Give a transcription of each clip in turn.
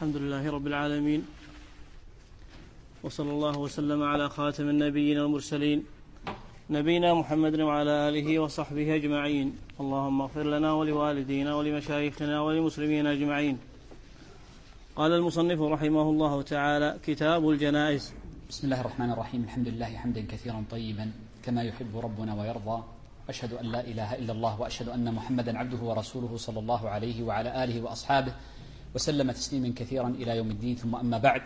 الحمد لله رب العالمين، وصلى الله وسلم على خاتم النبيين والمرسلين نبينا محمد وعلى آله وصحبه أجمعين. اللهم اغفر لنا ولوالدينا ولمشايخنا وللمسلمين أجمعين. قال المصنف رحمه الله تعالى: كتاب الجنائز. بسم الله الرحمن الرحيم. الحمد لله حمدا كثيرا طيبا كما يحب ربنا ويرضى، أشهد أن لا إله إلا الله وأشهد أن محمدا عبده ورسوله صلى الله عليه وعلى آله وأصحابه وسلم تسليما كثيرا إلى يوم الدين. ثم أما بعد،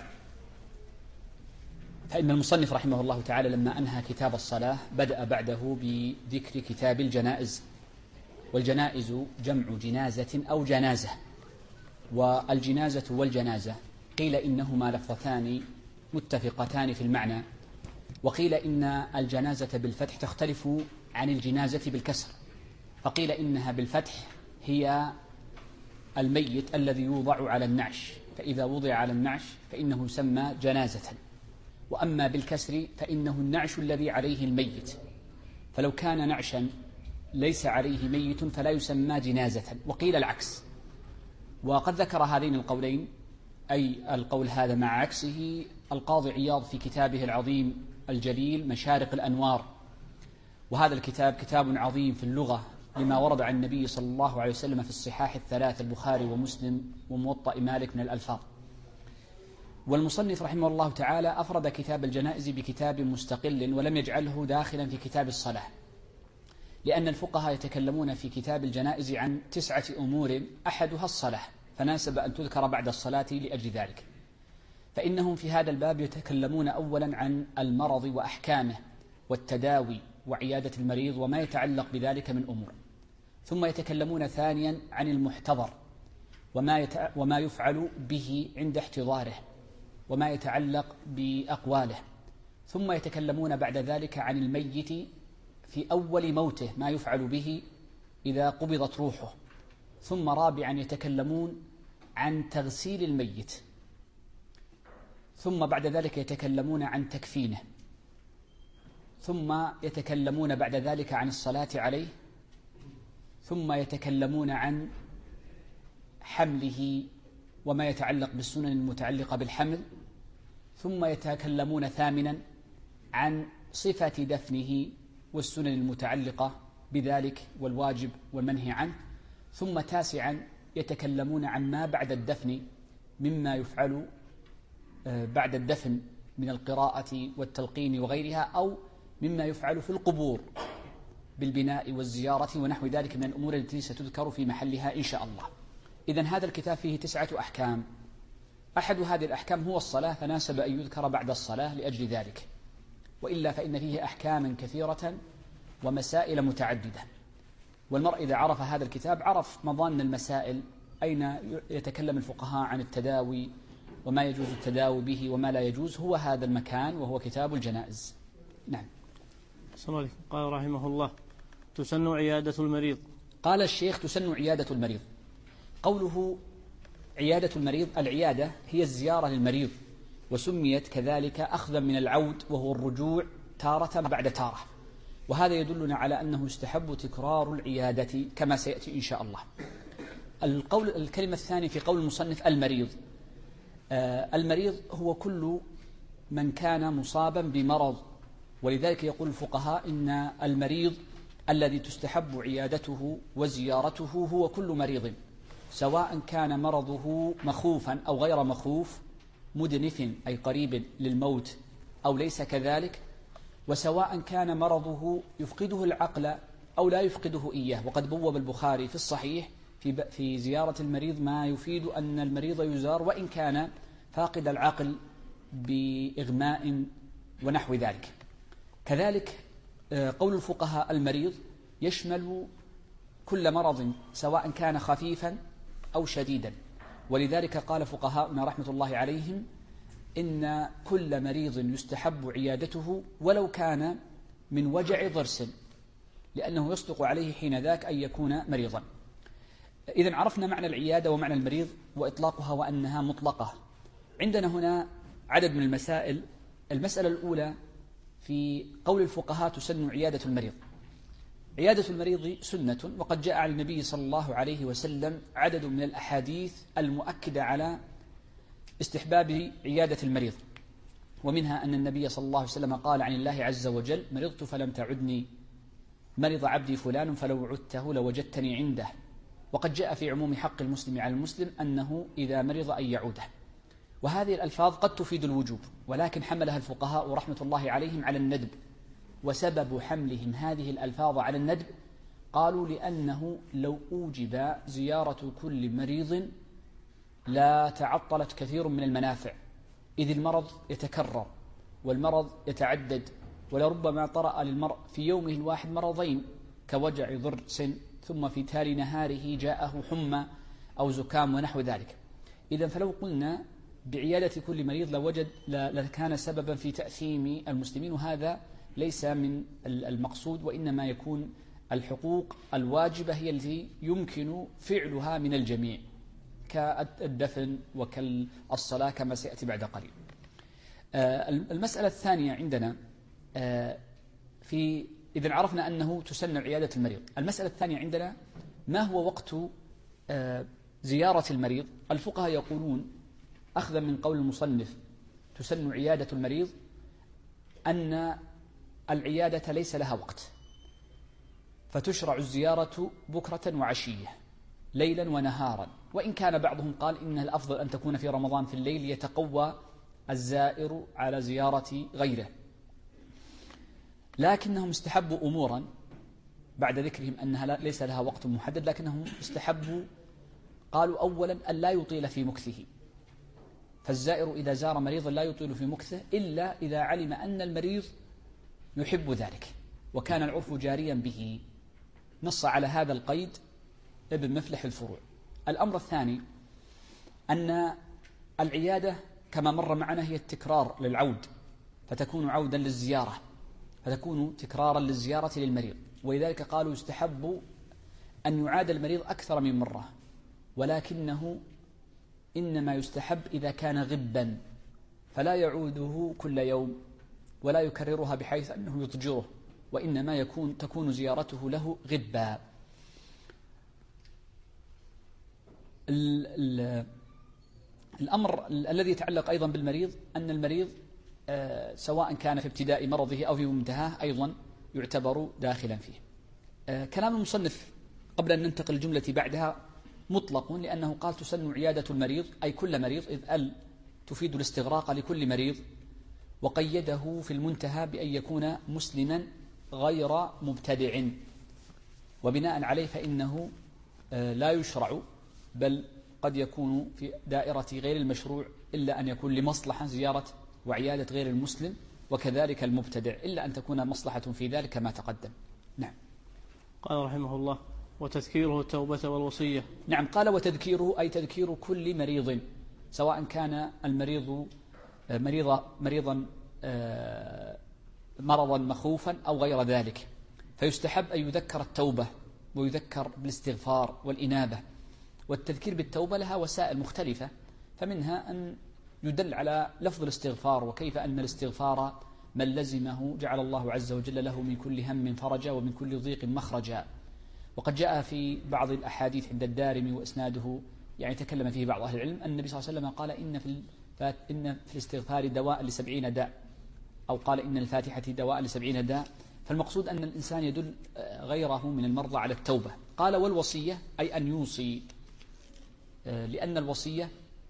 فإن المصنف رحمه الله تعالى لما أنهى كتاب الصلاة بدأ بعده بذكر كتاب الجنائز. والجنائز جمع جنازة أو جنازة، والجنازة والجنازة قيل إنهما لفظتان متفقتان في المعنى، وقيل إن الجنازة بالفتح تختلف عن الجنازة بالكسر، فقيل إنها بالفتح هي الميت الذي يوضع على النعش، فإذا وضع على النعش فإنه يسمى جنازة، وأما بالكسر فإنه النعش الذي عليه الميت، فلو كان نعشا ليس عليه ميت فلا يسمى جنازة. وقيل العكس، وقد ذكر هذين القولين، أي القول هذا مع عكسه، القاضي عياض في كتابه العظيم الجليل مشارق الأنوار. وهذا الكتاب كتاب عظيم في اللغة لما ورد عن النبي صلى الله عليه وسلم في الصحاح الثلاث البخاري ومسلم وموطأ مالك من الألفاظ. والمصنف رحمه الله تعالى أفرد كتاب الجنائز بكتاب مستقل ولم يجعله داخلا في كتاب الصلاة، لأن الفقهاء يتكلمون في كتاب الجنائز عن 9 أمور أحدها الصلاة، فناسب أن تذكر بعد الصلاة لأجل ذلك. فإنهم في هذا الباب يتكلمون أولا عن المرض وأحكامه والتداوي وعيادة المريض وما يتعلق بذلك من أمور، ثم يتكلمون ثانيا عن المحتضر وما يفعل به عند احتضاره وما يتعلق بأقواله، ثم يتكلمون بعد ذلك عن الميت في أول موته ما يفعل به إذا قبضت روحه، ثم رابعا يتكلمون عن تغسيل الميت، ثم بعد ذلك يتكلمون عن تكفينه، ثم يتكلمون بعد ذلك عن الصلاة عليه، ثم يتكلمون عن حمله وما يتعلق بالسنن المتعلقة بالحمل، ثم يتكلمون ثامنا عن صفة دفنه والسنن المتعلقة بذلك والواجب والمنهي عنه، ثم تاسعا يتكلمون عن ما بعد الدفن مما يفعل بعد الدفن من القراءة والتلقين وغيرها، أو مما يفعل في القبور بالبناء والزيارة ونحو ذلك من الأمور التي ستذكر في محلها إن شاء الله. إذن هذا الكتاب فيه 9 أحكام، أحد هذه الأحكام هو الصلاة، فناسب أن يذكر بعد الصلاة لأجل ذلك، وإلا فإن فيه أحكاما كثيرة ومسائل متعددة، والمرء إذا عرف هذا الكتاب عرف مظان المسائل، أين يتكلم الفقهاء عن التداوي وما يجوز التداوي به وما لا يجوز، هو هذا المكان وهو كتاب الجنائز. نعم. قال رحمه الله: تسن عيادة المريض. قال الشيخ: تسن عيادة المريض. قوله عيادة المريض، العيادة هي الزيارة للمريض، وسميت كذلك أخذا من العود وهو الرجوع تارة بعد تارة، وهذا يدلنا على أنه يستحب تكرار العيادة كما سيأتي إن شاء الله. الكلمة الثانية في قول المصنف المريض. المريض هو كل من كان مصابا بمرض، ولذلك يقول الفقهاء إن المريض الذي تستحب عيادته وزيارته هو كل مريض، سواء كان مرضه مخوفا أو غير مخوف، مدنف أي قريب للموت أو ليس كذلك، وسواء كان مرضه يفقده العقل أو لا يفقده إياه. وقد بوب البخاري في الصحيح في زيارة المريض ما يفيد أن المريض يزار وإن كان فاقد العقل بإغماء ونحو ذلك. كذلك قول الفقهاء المريض يشمل كل مرض سواء كان خفيفا أو شديدا، ولذلك قال فقهاؤنا رحمة الله عليهم إن كل مريض يستحب عيادته ولو كان من وجع ضرس، لأنه يصدق عليه حين ذاك أن يكون مريضا. إذن عرفنا معنى العيادة ومعنى المريض وإطلاقها وأنها مطلقة. عندنا هنا عدد من المسائل. المسألة الأولى في قول الفقهاء: تسن عيادة المريض. عيادة المريض سنة، وقد جاء عن النبي صلى الله عليه وسلم عدد من الأحاديث المؤكدة على استحباب عيادة المريض، ومنها أن النبي صلى الله عليه وسلم قال عن الله عز وجل: مرضت فلم تعدني، مرض عبدي فلان فلو عدته لوجدتني عنده. وقد جاء في عموم حق المسلم على المسلم أنه إذا مرض أن يعوده. وهذه الألفاظ قد تفيد الوجوب، ولكن حملها الفقهاء رحمة الله عليهم على الندب. وسبب حملهم هذه الألفاظ على الندب قالوا لأنه لو أوجب زيارة كل مريض لا تعطلت كثير من المنافع، إذ المرض يتكرر والمرض يتعدد، ولربما طرأ للمرء في يومه الواحد مرضين كوجع ضرس ثم في تالي نهاره جاءه حمى أو زكام ونحو ذلك. إذن فلو قلنا بعيادة كل مريض لكان سببا في تأثيم المسلمين، وهذا ليس من المقصود، وإنما يكون الحقوق الواجبة هي التي يمكن فعلها من الجميع كالدفن وكالصلاة كما سيأتي بعد قليل. المسألة الثانية عندنا إذن عرفنا أنه تسن عيادة المريض. المسألة الثانية عندنا: ما هو وقت زيارة المريض؟ الفقهاء يقولون أخذا من قول المصنف تسن عيادة المريض أن العيادة ليس لها وقت، فتشرع الزيارة بكرة وعشية ليلا ونهارا، وإن كان بعضهم قال إن الأفضل أن تكون في رمضان في الليل يتقوى الزائر على زيارة غيره. لكنهم استحبوا أمورا بعد ذكرهم أنها ليس لها وقت محدد، لكنهم استحبوا قالوا أولا أن لا يطيل في مكثه، فالزائر إذا زار مريضا لا يطيل في مكثه إلا إذا علم أن المريض يحب ذلك وكان العرف جاريا به. نص على هذا القيد ابن مفلح الفروع. الأمر الثاني أن العيادة كما مر معنا هي التكرار للعود، فتكون عودا للزيارة، فتكون تكرارا للزيارة للمريض، ولذلك قالوا يستحب أن يعاد المريض أكثر من مرة، ولكنه إنما يستحب إذا كان غبا، فلا يعوده كل يوم ولا يكررها بحيث أنه يضجره، وإنما تكون زيارته له غبا. الأمر الذي يتعلق أيضا بالمريض أن المريض سواء كان في ابتداء مرضه أو في منتهاه أيضا يعتبر داخلا فيه. كلام المصنف قبل أن ننتقل الجملة بعدها مطلق، لأنه قال تسن عيادة المريض أي كل مريض، إذ تفيد الاستغراق لكل مريض، وقيده في المنتهى بأن يكون مسلما غير مبتدع، وبناء عليه فإنه لا يشرع، بل قد يكون في دائرة غير المشروع إلا أن يكون لمصلحة زيارة وعيادة غير المسلم، وكذلك المبتدع إلا أن تكون مصلحة في ذلك كما تقدم. نعم. قال رحمه الله: وتذكيره التوبة والوصية. نعم، قال وتذكيره أي تذكير كل مريض، سواء كان المريض مريضا مرضا مخوفا أو غير ذلك، فيستحب أن يذكر التوبة ويذكر بالاستغفار والإنابة. والتذكير بالتوبة لها وسائل مختلفة، فمنها أن يدل على لفظ الاستغفار، وكيف أن الاستغفار من لزمه جعل الله عز وجل له من كل هم فرجا ومن كل ضيق مخرجا. وقد جاء في بعض الأحاديث عند الدارمي وإسناده يعني تكلم فيه بعض أهل العلم أن النبي صلى الله عليه وسلم قال إن في الاستغفار دواء ل70 داء، أو قال إن الفاتحة دواء ل70 داء. فالمقصود أن الإنسان يدل غيره من المرضى على التوبة. قال والوصية أي أن يوصي، لأن الوصية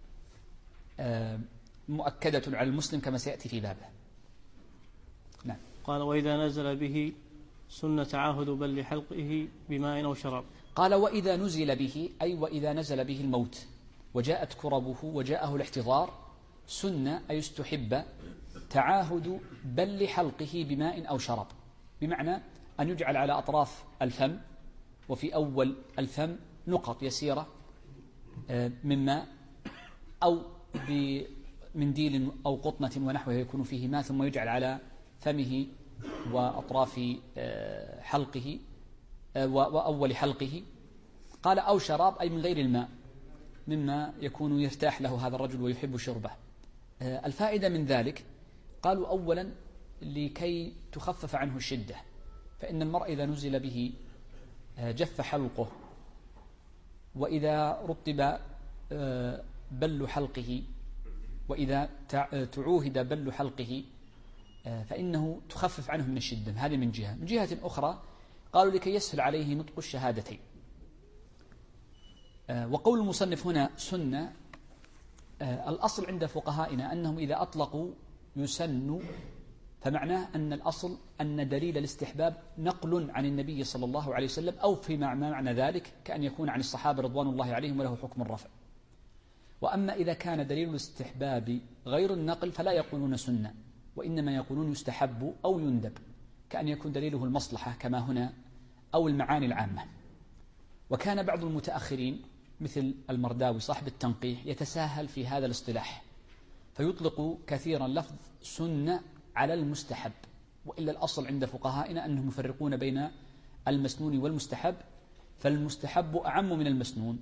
مؤكدة على المسلم كما سيأتي في بابه. نعم. قال وإذا نزل به سن تعاهد بل لحلقه بماء أو شراب. قال وإذا نزل به أي وإذا نزل به الموت وجاءت كربه وجاءه الاحتضار، سن أي استحب تعاهد بل لحلقه بماء أو شراب، بمعنى أن يجعل على أطراف الفم وفي أول الفم نقط يسيرة من ماء أو بمنديل أو قطنة ونحوه يكون فيه ماء، ثم يجعل على فمه وأطراف حلقه وأول حلقه. قال أو شراب أي من غير الماء، مما يكون يرتاح له هذا الرجل ويحب شربه. الفائدة من ذلك قالوا أولا لكي تخفف عنه الشدة، فإن المرء إذا نزل به جف حلقه، وإذا رطب بل حلقه وإذا تعوهد بل حلقه فإنه تخفف عنه من الشدة. هذه من جهة. من جهة أخرى قالوا لكي يسهل عليه نطق الشهادتين. وقول المصنف هنا سنة، الأصل عند فقهائنا أنهم إذا أطلقوا يسن، فمعناه أن الأصل أن دليل الاستحباب نقل عن النبي صلى الله عليه وسلم، أو في معنى ذلك كأن يكون عن الصحابة رضوان الله عليهم وله حكم الرفع. وأما إذا كان دليل الاستحباب غير النقل فلا يقولون سنة، وإنما يقولون يستحب أو يندب، كأن يكون دليله المصلحة كما هنا أو المعاني العامة. وكان بعض المتأخرين مثل المرداوي صاحب التنقيح يتساهل في هذا الاصطلاح، فيطلق كثيرا لفظ سنة على المستحب، وإلا الأصل عند فقهائنا أنهم يفرقون بين المسنون والمستحب، فالمستحب أعم من المسنون.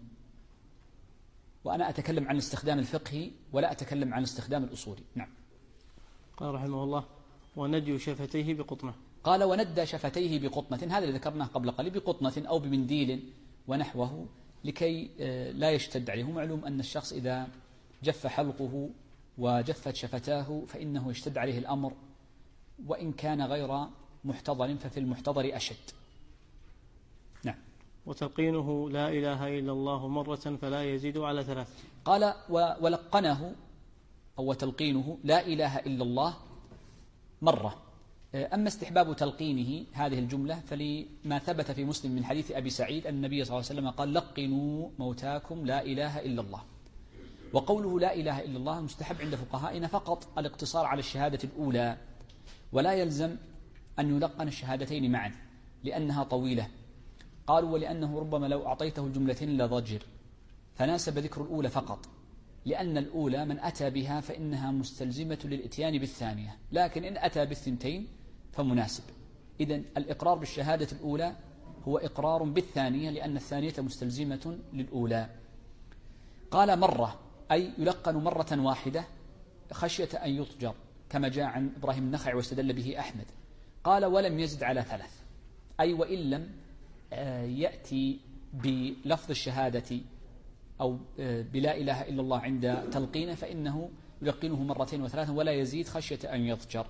وأنا أتكلم عن الاستخدام الفقهي ولا أتكلم عن الاستخدام الأصولي. نعم. قال رحمه الله: وندي شفتيه بقطنة. قال: وندى شفتيه بقطنة، هذا اللي ذكرناه قبل قليل، بقطنة أو بمنديل ونحوه لكي لا يشتد عليه. معلوم أن الشخص إذا جف حلقه وجفت شفتاه فإنه يشتد عليه الأمر، وإن كان غير محتضر ففي المحتضر أشد. نعم. وتلقينه لا إله إلا الله مرة فلا يزيد على 3. قال: ولقنه أو تلقينه لا إله إلا الله مرة. أما استحباب تلقينه هذه الجملة فلما ثبت في مسلم من حديث أبي سعيد أن النبي صلى الله عليه وسلم قال: لقنوا موتاكم لا إله إلا الله. وقوله لا إله إلا الله مستحب عند فقهائنا فقط الاقتصار على الشهادة الأولى، ولا يلزم أن يلقن الشهادتين معا لأنها طويلة. قالوا: ولأنه ربما لو أعطيته الجملتين لضجر، فناسب ذكر الأولى فقط، لأن الأولى من أتى بها فإنها مستلزمة للإتيان بالثانية، لكن إن أتى بالثنتين فمناسب. إذن الإقرار بالشهادة الأولى هو إقرار بالثانية، لأن الثانية مستلزمة للأولى. قال: مرة، أي يلقن مرة واحدة خشية أن يضجر، كما جاء عن إبراهيم النخعي واستدل به أحمد. قال: ولم يزد على 3، أي وإن لم يأتي بلفظ الشهادة أو بلا إله إلا الله عند تلقينه فإنه يلقنه 2 و3 ولا يزيد خشية أن يضجر.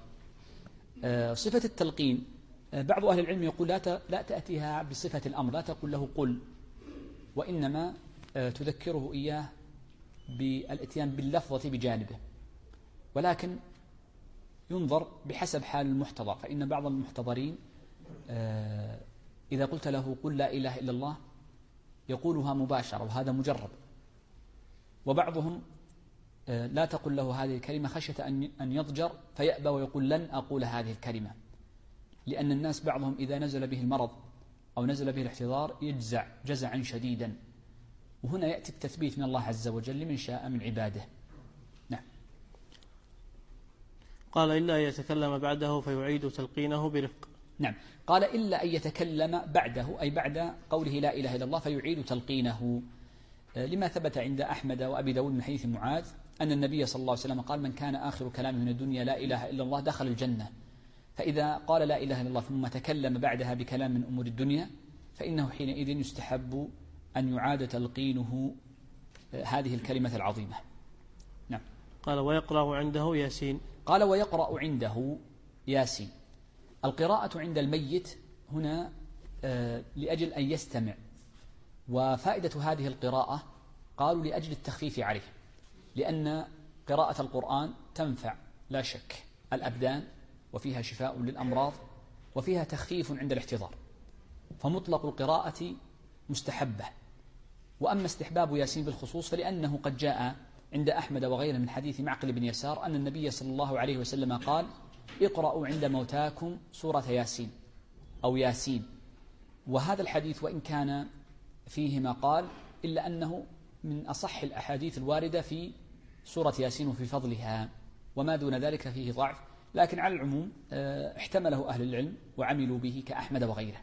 صفة التلقين بعض أهل العلم يقول لا تأتيها بصفة الأمر، لا تقول له قل، وإنما تذكره إياه بالإتيان باللفظة بجانبه، ولكن ينظر بحسب حال المحتضر، فإن بعض المحتضرين إذا قلت له قل لا إله إلا الله يقولها مباشرة، وهذا مجرب. وبعضهم لا تقل له هذه الكلمة خشية أن يضجر فيأبى ويقول لن أقول هذه الكلمة، لأن الناس بعضهم إذا نزل به المرض أو نزل به الاحتضار يجزع جزعا شديدا، وهنا يأتي التثبيت من الله عز وجل لمن شاء من عباده. نعم. قال: إلا أن يتكلم بعده فيعيد تلقينه برفق. نعم. قال: إلا أن يتكلم بعده، أي بعد قوله لا إله إلا الله فيعيد تلقينه، لما ثبت عند أحمد وأبي داود من حديث معاذ أن النبي صلى الله عليه وسلم قال: من كان آخر كلامه من الدنيا لا إله إلا الله دخل الجنة. فإذا قال لا إله إلا الله ثم تكلم بعدها بكلام من أمور الدنيا فإنه حينئذ يستحب أن يعاد تلقينه هذه الكلمة العظيمة. نعم. قال: ويقرأ عنده ياسين. قال: ويقرأ عنده ياسين. القراءة عند الميت هنا لأجل أن يستمع، وفائدة هذه القراءة قالوا لأجل التخفيف عليه، لأن قراءة القرآن تنفع لا شك الأبدان، وفيها شفاء للأمراض، وفيها تخفيف عند الاحتضار، فمطلق القراءة مستحبة. وأما استحباب ياسين بالخصوص فلأنه قد جاء عند أحمد وغيره من حديث معقل بن يسار أن النبي صلى الله عليه وسلم قال: اقرأوا عند موتاكم سورة ياسين أو ياسين. وهذا الحديث وإن كان فيه ما قال إلا أنه من أصح الأحاديث الواردة في سورة ياسين وفي فضلها، وما دون ذلك فيه ضعف، لكن على العموم احتمله أهل العلم وعملوا به كأحمد وغيره.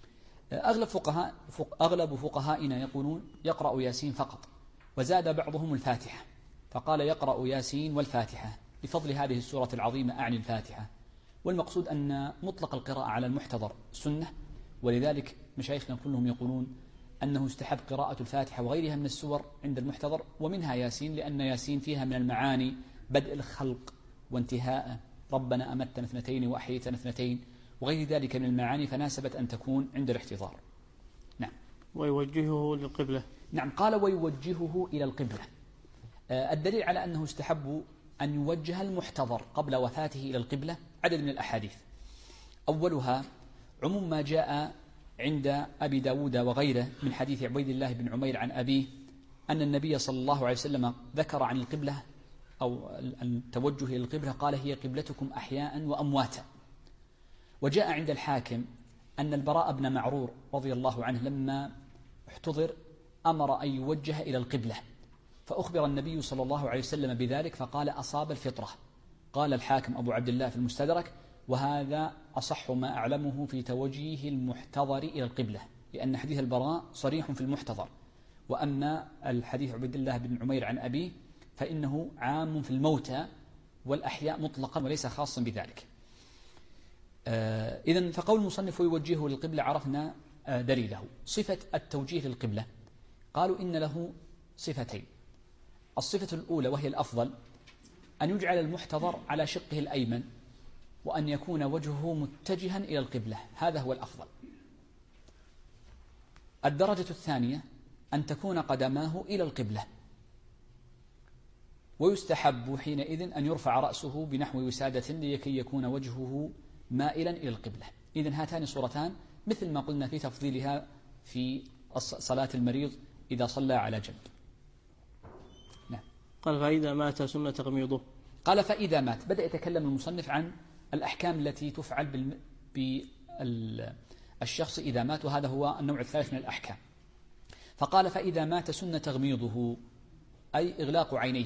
أغلب فقهائنا يقولون يقرأ ياسين فقط، وزاد بعضهم الفاتحة فقال يقرأ ياسين والفاتحة لفضل هذه السورة العظيمة أعني الفاتحة. والمقصود أن مطلق القراءة على المحتضر سنة، ولذلك مشايخنا كلهم يقولون أنه يستحب قراءة الفاتحة وغيرها من السور عند المحتضر، ومنها ياسين، لأن ياسين فيها من المعاني بدء الخلق وانتهاءه، ربنا أمتنا اثنتين وأحييتنا اثنتين، وغير ذلك من المعاني، فناسبت أن تكون عند الاحتضار. نعم. ويوجهه للقبلة. نعم، قال ويوجهه إلى القبلة. الدليل على أنه استحب أن يوجه المحتضر قبل وفاته إلى القبلة عدد من الأحاديث. أولها عموم ما جاء عند أبي داود وغيره من حديث عبيد الله بن عمير عن أبيه أن النبي صلى الله عليه وسلم ذكر عن القبلة أو التوجه إلى القبلة قال هي قبلتكم أحياء وأمواتا. وجاء عند الحاكم أن البراء بن معرور رضي الله عنه لما احتضر أمر أن يوجه إلى القبلة، فأخبر النبي صلى الله عليه وسلم بذلك فقال أصاب الفطرة. قال الحاكم أبو عبد الله في المستدرك وهذا أصح ما أعلمه في توجيه المحتضر إلى القبلة، لأن حديث البراء صريح في المحتضر، وأما الحديث عبد الله بن عمير عن أبيه فإنه عام في الموتى والأحياء مطلقا وليس خاصا بذلك. إذن فقول المصنف ويوجهه للقبلة عرفنا دليله. صفة التوجيه للقبلة قالوا إن له صفتين. الصفة الأولى وهي الأفضل أن يجعل المحتضر على شقه الأيمن وأن يكون وجهه متجها إلى القبلة، هذا هو الأفضل. الدرجة الثانية أن تكون قدماه إلى القبلة، ويستحب حينئذ أن يرفع رأسه بنحو وسادة لكي يكون وجهه مائلا إلى القبلة. إذن هاتان صورتان مثل ما قلنا في تفضيلها في صلاة المريض إذا صلى على جنب. نعم. قال فإذا مات سنة تغميضه. قال فإذا مات، بدأ يتكلم المصنف عن الأحكام التي تفعل بالشخص إذا مات، وهذا هو النوع الثالث من الأحكام. فقال فإذا مات سنة تغميضه أي إغلاق عينيه.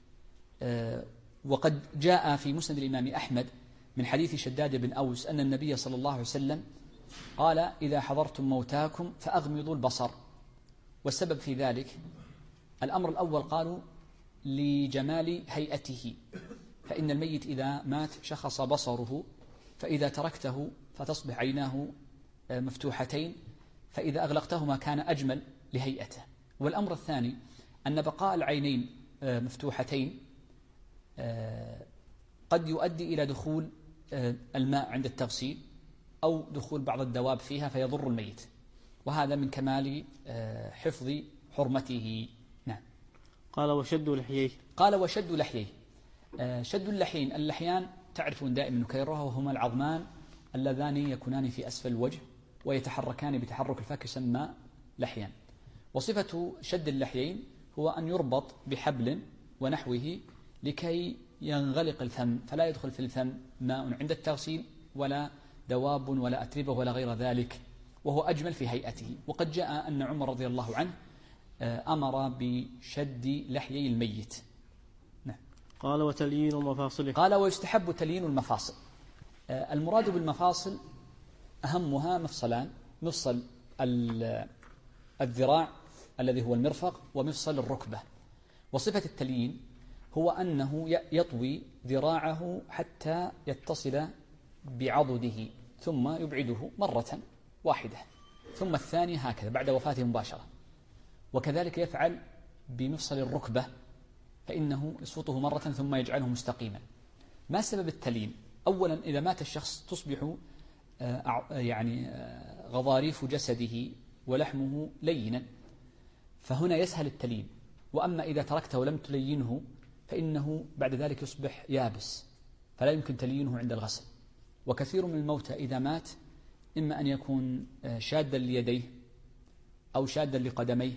وقد جاء في مسند الإمام أحمد من حديث شداد بن أوس أن النبي صلى الله عليه وسلم قال إذا حضرتم موتاكم فأغمضوا البصر. والسبب في ذلك الأمر الأول قالوا لجمال هيئته، فإن الميت إذا مات شخص بصره، فإذا تركته فتصبح عيناه مفتوحتين، فإذا أغلقتهما كان أجمل لهيئته. والأمر الثاني أن بقاء العينين مفتوحتين قد يؤدي إلى دخول الماء عند التغسيل أو دخول بعض الدواب فيها فيضر الميت، وهذا من كمال حفظ حرمته. نعم. قال وشد لحييه. قال وشد لحييه. شد اللحين، اللحيان تعرفون دائما نكررها، وهما العظمان اللذان يكونان في أسفل الوجه ويتحركان بتحرك الفك يسمى لحيان. وصفة شد اللحيين هو أن يربط بحبل ونحوه لكي ينغلق الفم، فلا يدخل في الفم ماء عند التغسيل ولا دواب ولا أتربة ولا غير ذلك، وهو أجمل في هيئته. وقد جاء أن عمر رضي الله عنه أمر بشد لحيي الميت. نعم. قال وتليين مفاصله. قال ويستحب تليين المفاصل. المراد بالمفاصل أهمها مفصلان: مفصل الذراع الذي هو المرفق، ومفصل الركبة. وصفة التليين هو أنه يطوي ذراعه حتى يتصل بعضده ثم يبعده مرة واحدة، ثم الثانية هكذا بعد وفاته مباشرة. وكذلك يفعل بمفصل الركبة، فإنه يسقطه مرة ثم يجعله مستقيما. ما سبب التليين؟ أولا إذا مات الشخص تصبح غضاريف جسده ولحمه لينا، فهنا يسهل التليين. وأما إذا تركته ولم تلينه فإنه بعد ذلك يصبح يابس، فلا يمكن تليينه عند الغسل. وكثير من الموتى إذا مات إما أن يكون شادا ليديه أو شادا لقدميه،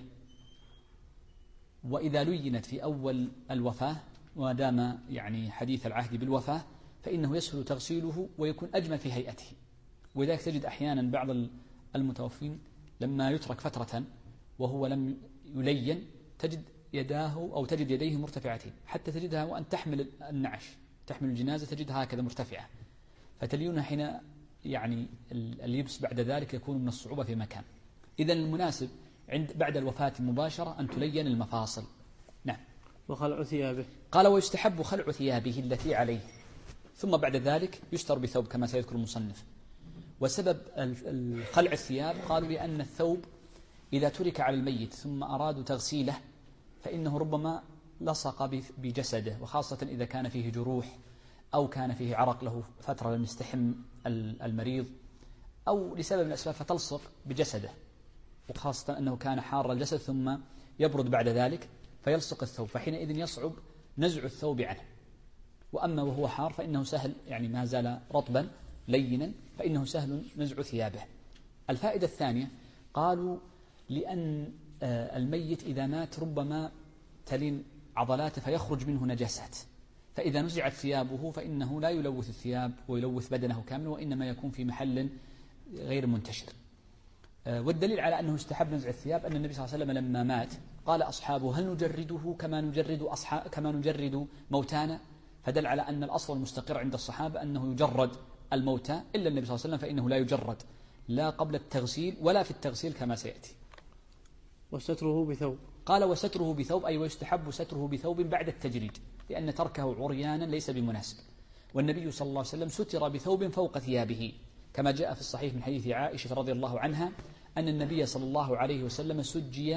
وإذا لينت في أول الوفاة ودام حديث العهد بالوفاة فإنه يسهل تغسيله ويكون أجمل في هيئته. ولذلك تجد أحيانا بعض المتوفين لما يترك فترة وهو لم يلين تجد يداه أو تجد يديه مرتفعتين، حتى تجدها وأن تحمل النعش، تحمل الجنازة تجدها هكذا مرتفعة، فتليونها حين اللبس بعد ذلك يكون من الصعوبة في مكان. إذن المناسب بعد الوفاة مباشرة أن تلين المفاصل. نعم. وخلع ثيابه. قال ويستحب خلع ثيابه التي عليه، ثم بعد ذلك يستر بثوب كما سيذكر المصنف. وسبب خلع الثياب قالوا لأن الثوب إذا ترك على الميت ثم أرادوا تغسيله فإنه ربما لصق بجسده، وخاصة إذا كان فيه جروح أو كان فيه عرق له فترة لم يستحم المريض أو لسبب من الأسباب فتلصق بجسده، وخاصة أنه كان حار الجسد ثم يبرد بعد ذلك فيلصق الثوب، فحينئذ يصعب نزع الثوب عنه. وأما وهو حار فإنه سهل، يعني ما زال رطبا لينا فإنه سهل نزع ثيابه. الفائدة الثانية قالوا لأن الميت إذا مات ربما تلين عضلاته فيخرج منه نجاسات، فإذا نزعت ثيابه فإنه لا يلوث الثياب ويلوث بدنه كاملا، وإنما يكون في محل غير منتشر. والدليل على أنه استحب نزع الثياب أن النبي صلى الله عليه وسلم لما مات قال أصحابه هل نجرده كما نجرد موتانا؟ فدل على أن الأصل المستقر عند الصحابة أنه يجرد الموتى، إلا النبي صلى الله عليه وسلم فإنه لا يجرد لا قبل التغسيل ولا في التغسيل كما سيأتي. وستره بثوب، قال وستره بثوب، أي ويستحب ستره بثوب بعد التجريد، لأن تركه عريانا ليس بمناسب. والنبي صلى الله عليه وسلم ستر بثوب فوق ثيابه، كما جاء في الصحيح من حديث عائشة رضي الله عنها أن النبي صلى الله عليه وسلم سجي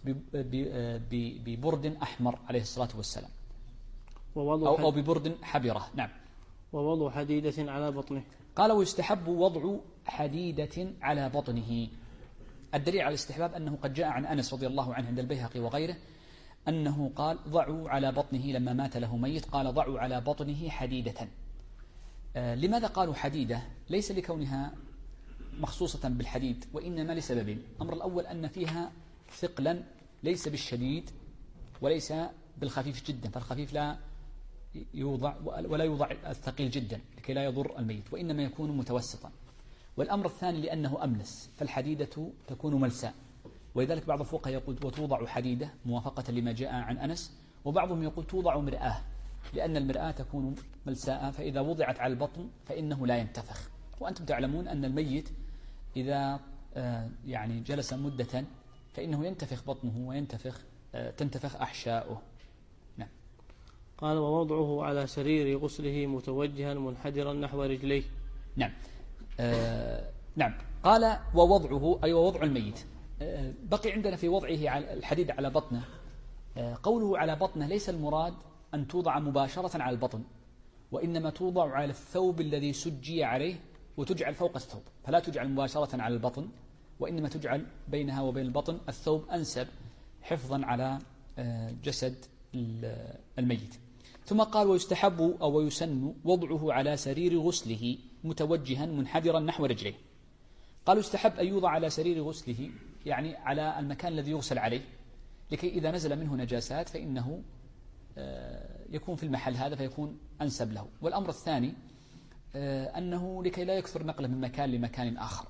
ببرد أحمر عليه الصلاة والسلام، أو ببرد حبرة. نعم. ووضع حديدة على بطنه. قال ويستحب وضع حديدة على بطنه. الدليل على الاستحباب أنه قد جاء عن أنس رضي الله عنه عند البيهقي وغيره أنه قال ضعوا على بطنه لما مات له ميت، قال ضعوا على بطنه حديدة. لماذا قالوا حديدة؟ ليس لكونها مخصوصة بالحديد، وإنما لسببين. الأمر الأول أن فيها ثقلا ليس بالشديد وليس بالخفيف جدا، فالخفيف لا يوضع ولا يوضع الثقيل جدا لكي لا يضر الميت، وإنما يكون متوسطا. والأمر الثاني لأنه أملس، فالحديدة تكون ملساء، ولذلك بعض الفقهاء يقول وتوضع حديدة موافقة لما جاء عن أنس، وبعضهم يقول توضع مرآة، لأن المرآة تكون ملساء فإذا وضعت على البطن فإنه لا ينتفخ. وأنتم تعلمون أن الميت إذا يعني جلس مدة فإنه ينتفخ بطنه تنتفخ أحشاؤه. نعم. قال ووضعه على سرير غسله متوجها منحدرا نحو رجليه. نعم. نعم. قال ووضعه أي ووضع الميت. بقي عندنا في وضعه على الحديد على بطنه، قوله على بطنه ليس المراد أن توضع مباشرة على البطن، وإنما توضع على الثوب الذي سجي عليه وتجعل فوق الثوب، فلا تجعل مباشرة على البطن، وإنما تجعل بينها وبين البطن الثوب أنسب حفظا على جسد الميت. ثم قال ويستحب أو ويسن وضعه على سرير غسله متوجها منحدرا نحو رجليه. قالوا يستحب أن يوضع على سرير غسله، يعني على المكان الذي يغسل عليه، لكي إذا نزل منه نجاسات فإنه يكون في المحل هذا فيكون أنسب له. والأمر الثاني أنه لكي لا يكثر نقله من مكان لمكان آخر.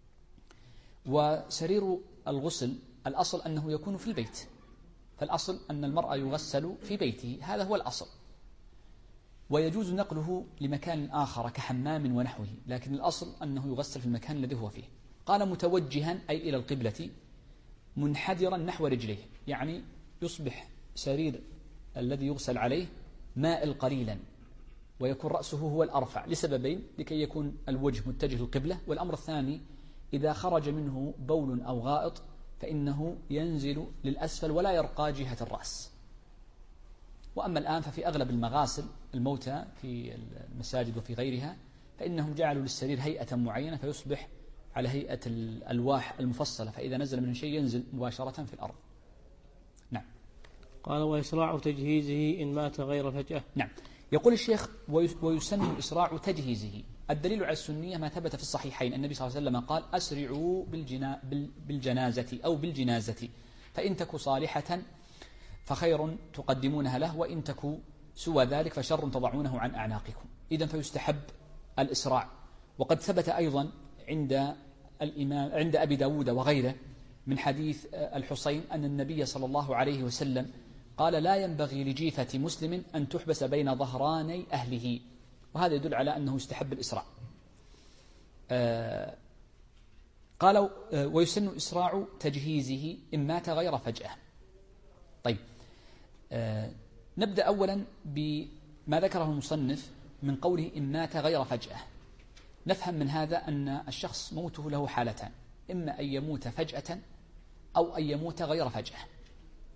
وسرير الغسل الأصل أنه يكون في البيت، فالأصل أن المرأة يغسل في بيته، هذا هو الأصل، ويجوز نقله لمكان آخر كحمام ونحوه، لكن الأصل أنه يغسل في المكان الذي هو فيه. قال متوجها أي إلى القبلة منحدرا نحو رجليه، يعني يصبح سرير الذي يغسل عليه مائل قليلا، ويكون رأسه هو الأرفع لسببين: لكي يكون الوجه متجه للقبلة، والأمر الثاني إذا خرج منه بول أو غائط فإنه ينزل للأسفل ولا يرقى جهة الرأس. وأما الآن ففي أغلب المغاسل الموتى في المساجد وفي غيرها فإنهم جعلوا للسرير هيئة معينة فيصبح على هيئة الألواح المفصلة، فإذا نزل منه شيء ينزل مباشرة في الأرض. نعم. قال وإسراع تجهيزه إن مات غير فجأة. نعم. يقول الشيخ ويسن إسراع تجهيزه. الدليل على السنية ما ثبت في الصحيحين، النبي صلى الله عليه وسلم قال أسرعوا بالجنازة أو بالجنازة، فإن تك صالحة فخير تقدمونها له، وإن تك سوى ذلك فشر تضعونه عن أعناقكم. إذن فيستحب الإسراع. وقد ثبت أيضا عند أبي داود وغيره من حديث الحسين أن النبي صلى الله عليه وسلم قال لا ينبغي لجيفة مسلم أن تحبس بين ظهراني أهله، وهذا يدل على أنه يستحب الإسراع. قال ويسن إسراع تجهيزه إن مات غير فجأة. طيب، نبدأ أولا بما ذكره المصنف من قوله إن مات غير فجأة. نفهم من هذا أن الشخص موته له حالتان: إما أن يموت فجأة أو أن يموت غير فجأة.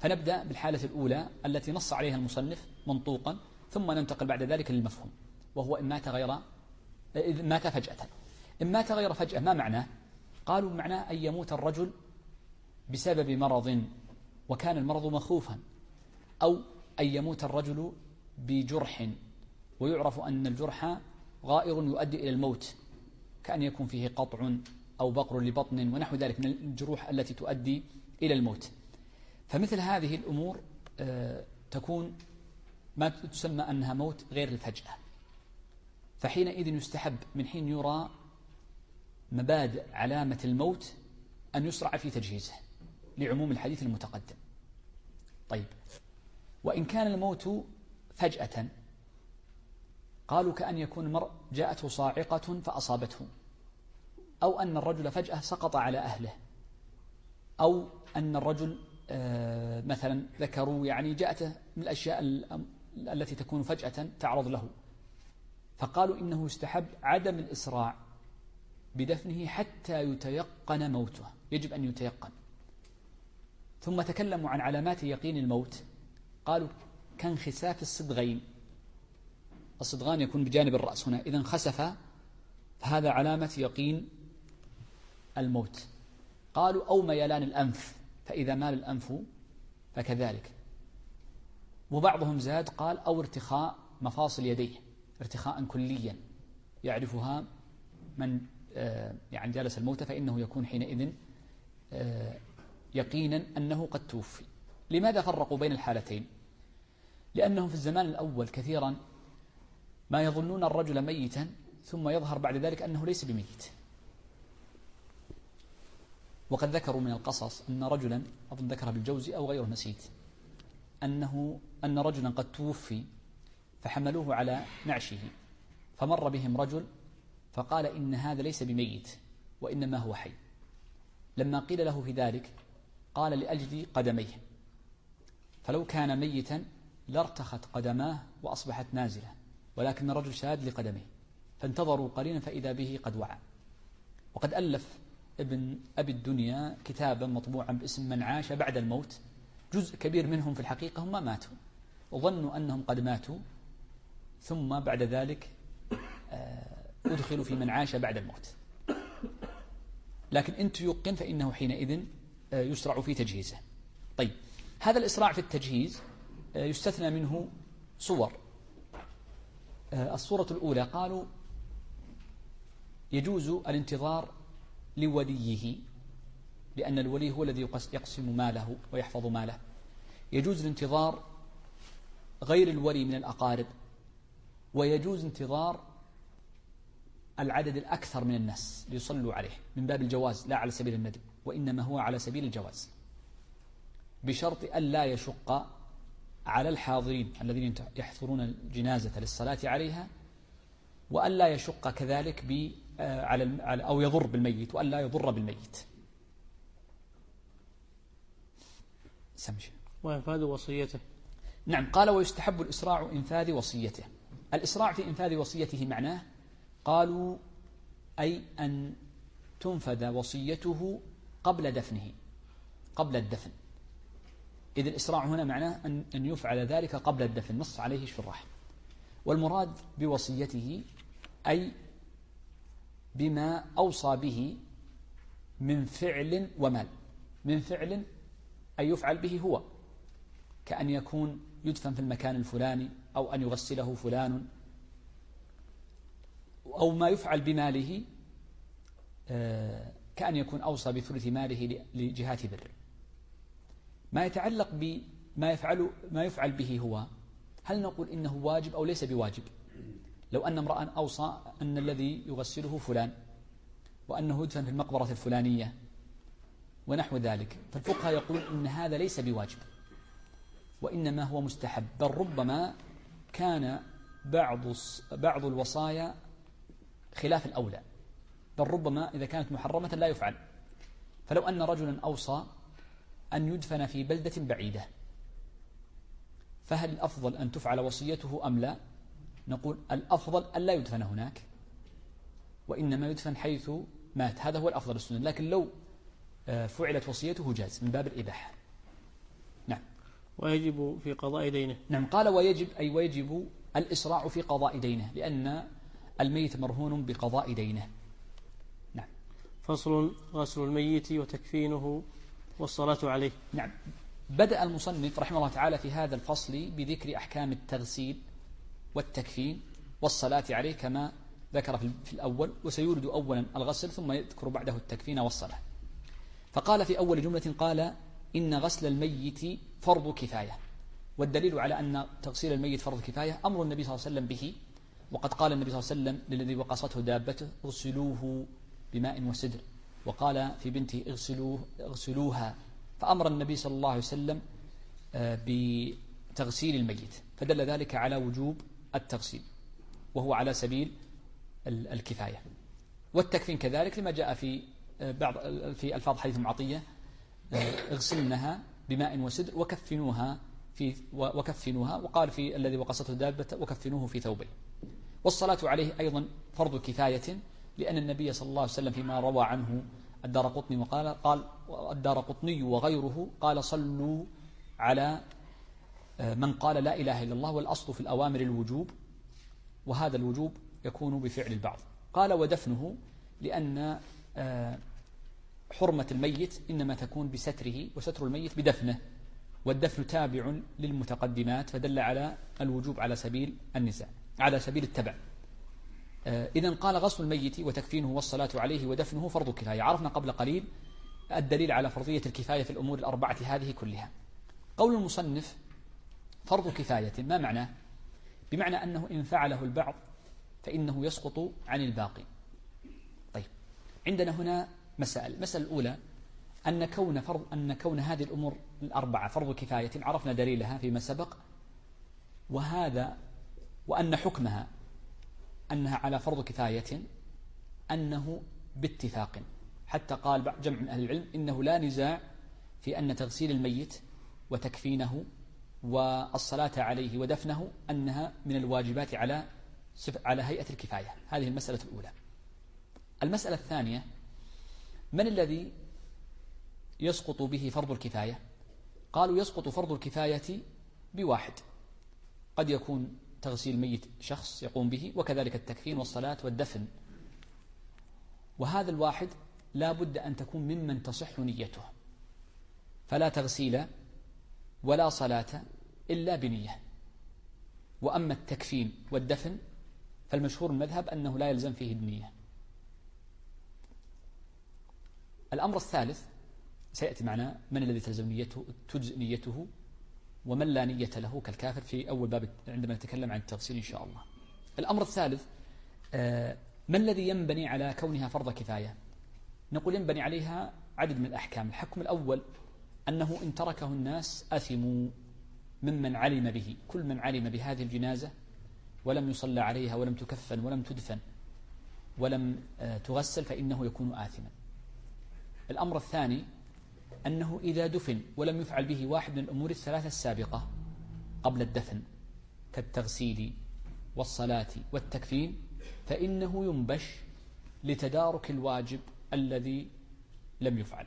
فنبدأ بالحالة الأولى التي نص عليها المصنف منطوقا، ثم ننتقل بعد ذلك للمفهوم، وهو إن مات فجأة. إن مات غير فجأة ما معناه؟ قالوا معناه أن يموت الرجل بسبب مرض وكان المرض مخوفا، أو أن يموت الرجل بجرح ويعرف أن الجرح غائر يؤدي إلى الموت، كأن يكون فيه قطع أو بقر لبطن ونحو ذلك من الجروح التي تؤدي إلى الموت. فمثل هذه الأمور تكون ما تسمى أنها موت غير الفجأة، فحينئذ يستحب من حين يرى مبادئ علامة الموت أن يسرع في تجهيزه لعموم الحديث المتقدم. طيب، وإن كان الموت فجأة قالوا كأن يكون المرء جاءته صاعقة فأصابته، أو أن الرجل فجأة سقط على أهله، أو أن الرجل مثلا ذكروا يعني جاءته من الأشياء التي تكون فجأة تعرض له، فقالوا إنه يستحب عدم الإسراع بدفنه حتى يتيقن موته، يجب أن يتيقن. ثم تكلموا عن علامات يقين الموت، قالوا كانخساف الصدغين، الصدغان يكون بجانب الرأس هنا، إذا انخسف فهذا علامة يقين الموت. قالوا أو ميلان الأنف، فإذا مال الأنف فكذلك. وبعضهم زاد قال أو ارتخاء مفاصل يديه ارتخاء كليا يعرفها من يعني جالس الموت، فإنه يكون حينئذ يقينا أنه قد توفي. لماذا فرقوا بين الحالتين؟ لأنهم في الزمان الأول كثيرا ما يظنون الرجل ميتا ثم يظهر بعد ذلك أنه ليس بميت. وقد ذكروا من القصص أن رجلا، أظن ذكرها بالجوزي أو غيره نسيت، أن رجلا قد توفي فحملوه على نعشه، فمر بهم رجل فقال إن هذا ليس بميت وإنما هو حي. لما قيل له في ذلك قال لأجل قدميه، فلو كان ميتا لارتخت قدماه وأصبحت نازلة، ولكن الرجل شاد لقدميه، فانتظروا قليلا فإذا به قد وعى. وقد ألف ابن أبي الدنيا كتابا مطبوعا باسم من عاش بعد الموت، جزء كبير منهم في الحقيقة هم ما ماتوا وظنوا أنهم قد ماتوا، ثم بعد ذلك أدخلوا في من عاش بعد الموت. لكن إن تيقن فإنه حينئذ يسرع في تجهيزه. طيب، هذا الإسراع في التجهيز يستثنى منه صور. الصورة الأولى قالوا يجوز الانتظار لوليه، لأن الولي هو الذي يقسم ماله ويحفظ ماله. يجوز الانتظار غير الولي من الأقارب، ويجوز انتظار العدد الأكثر من الناس ليصلوا عليه من باب الجواز لا على سبيل الندب، وإنما هو على سبيل الجواز، بشرط ألا يشق على الحاضرين الذين يحضرون الجنازة للصلاة عليها، وألا يشق كذلك أو يضر بالميت، وألا يضر بالميت. سمش. وإنفاذ وصيته. نعم، قال ويستحب الإسراع إنفاذ وصيته. الإسراع في إنفاذ وصيته معناه قالوا أي أن تنفذ وصيته قبل دفنه، قبل الدفن. إذ الإسراع هنا معناه أن يفعل ذلك قبل الدفن، نص عليه الشراح. والمراد بوصيته أي بما أوصى به من فعل ومال. من فعل أن يفعل به هو، كأن يكون يدفن في المكان الفلاني، أو أن يغسله فلان، أو ما يفعل بماله كأن يكون أوصى بثلث ماله لجهات بر. ما يتعلق بما يفعل به هو، هل نقول إنه واجب أو ليس بواجب؟ لو أن امرأ أوصى أن الذي يغسله فلان، وأنه يدفن في المقبرة الفلانية ونحو ذلك، فالفقهاء يقول إن هذا ليس بواجب، وإنما هو مستحب، بل ربما كان بعض الوصايا خلاف الأولى، بل ربما إذا كانت محرمة لا يفعل. فلو أن رجلا أوصى أن يدفن في بلدة بعيدة، فهل الأفضل أن تفعل وصيته أم لا؟ نقول الأفضل أن لا يدفن هناك، وإنما يدفن حيث مات، هذا هو الأفضل السنة. لكن لو فعلت وصيته جاز من باب الإباحة. نعم. ويجب في قضاء دينه. نعم، قال ويجب الإسراع في قضاء دينه، لأن الميت مرهون بقضاء دينه. نعم. فصل: غسل الميت وتكفينه والصلاة عليه. نعم، بدأ المصنف رحمه الله تعالى في هذا الفصل بذكر أحكام التغسيل والتكفين والصلاة عليه كما ذكر في الأول، وسيورد أولا الغسل ثم يذكر بعده التكفين والصلاة. فقال في أول جملة قال: إن غسل الميت فرض كفاية. والدليل على أن تغسيل الميت فرض كفاية أمر النبي صلى الله عليه وسلم به، وقد قال النبي صلى الله عليه وسلم للذي وقصته دابته: اغسلوه بماء وسدر، وقال في بنته: اغسلوها. فأمر النبي صلى الله عليه وسلم بتغسيل الميت، فدل ذلك على وجوب التغسيل، وهو على سبيل الكفاية. والتكفين كذلك لما جاء في ألفاظ حديث معطية: اغسلنها بماء وسدر وكفنوها، وقال في الذي وقصته دابة: وكفنوه في ثوبين. والصلاة عليه أيضا فرض كفاية، لأن النبي صلى الله عليه وسلم فيما روى عنه الدارقطني قال الدارقطني وغيره قال: صلوا على من قال لا إله إلا الله، والأصل في الأوامر الوجوب، وهذا الوجوب يكون بفعل البعض. قال: ودفنه، لأن حرمة الميت إنما تكون بستره، وستر الميت بدفنه، والدفن تابع للمتقدمات، فدل على الوجوب على سبيل النزاع، على سبيل التبع. إذن قال: غسل الميت وتكفينه والصلاة عليه ودفنه فرض كفاية. عرفنا قبل قليل الدليل على فرضية الكفاية في الأمور الأربعة هذه كلها. قول المصنف فرض كفاية ما معناه؟ بمعنى أنه إن فعله البعض فإنه يسقط عن الباقي. طيب، عندنا هنا مسائل. المسألة الأولى أن كون هذه الأمور الأربعة فرض كفاية عرفنا دليلها فيما سبق، وأن حكمها أنها على فرض كفاية أنه باتفاق، حتى قال جمع من أهل العلم إنه لا نزاع في أن تغسيل الميت وتكفينه والصلاة عليه ودفنه أنها من الواجبات على هيئة الكفاية. هذه المسألة الأولى. المسألة الثانية: من الذي يسقط به فرض الكفاية؟ قالوا: يسقط فرض الكفاية بواحد، قد يكون تغسيل ميت شخص يقوم به، وكذلك التكفين والصلاة والدفن، وهذا الواحد لا بد أن تكون ممن تصح نيته، فلا تغسيل ولا صلاة إلا بنية. وأما التكفين والدفن فالمشهور المذهب أنه لا يلزم فيه النية. الأمر الثالث سيأتي معنا: من الذي تجزئ نيته ومن لا نية له كالكافر، في أول باب عندما نتكلم عن التغسيل إن شاء الله. الأمر الثالث: ما الذي ينبني على كونها فرض كفاية؟ نقول ينبني عليها عدد من الأحكام. الحكم الأول أنه إن تركه الناس أثموا، ممن علم به، كل من علم بهذه الجنازة ولم يصلى عليها ولم تكفن ولم تدفن ولم تغسل فإنه يكون آثما. الأمر الثاني أنه إذا دفن ولم يفعل به واحد من الأمور الثلاثة السابقة قبل الدفن كالتغسيل والصلاة والتكفين فإنه ينبش لتدارك الواجب الذي لم يفعل.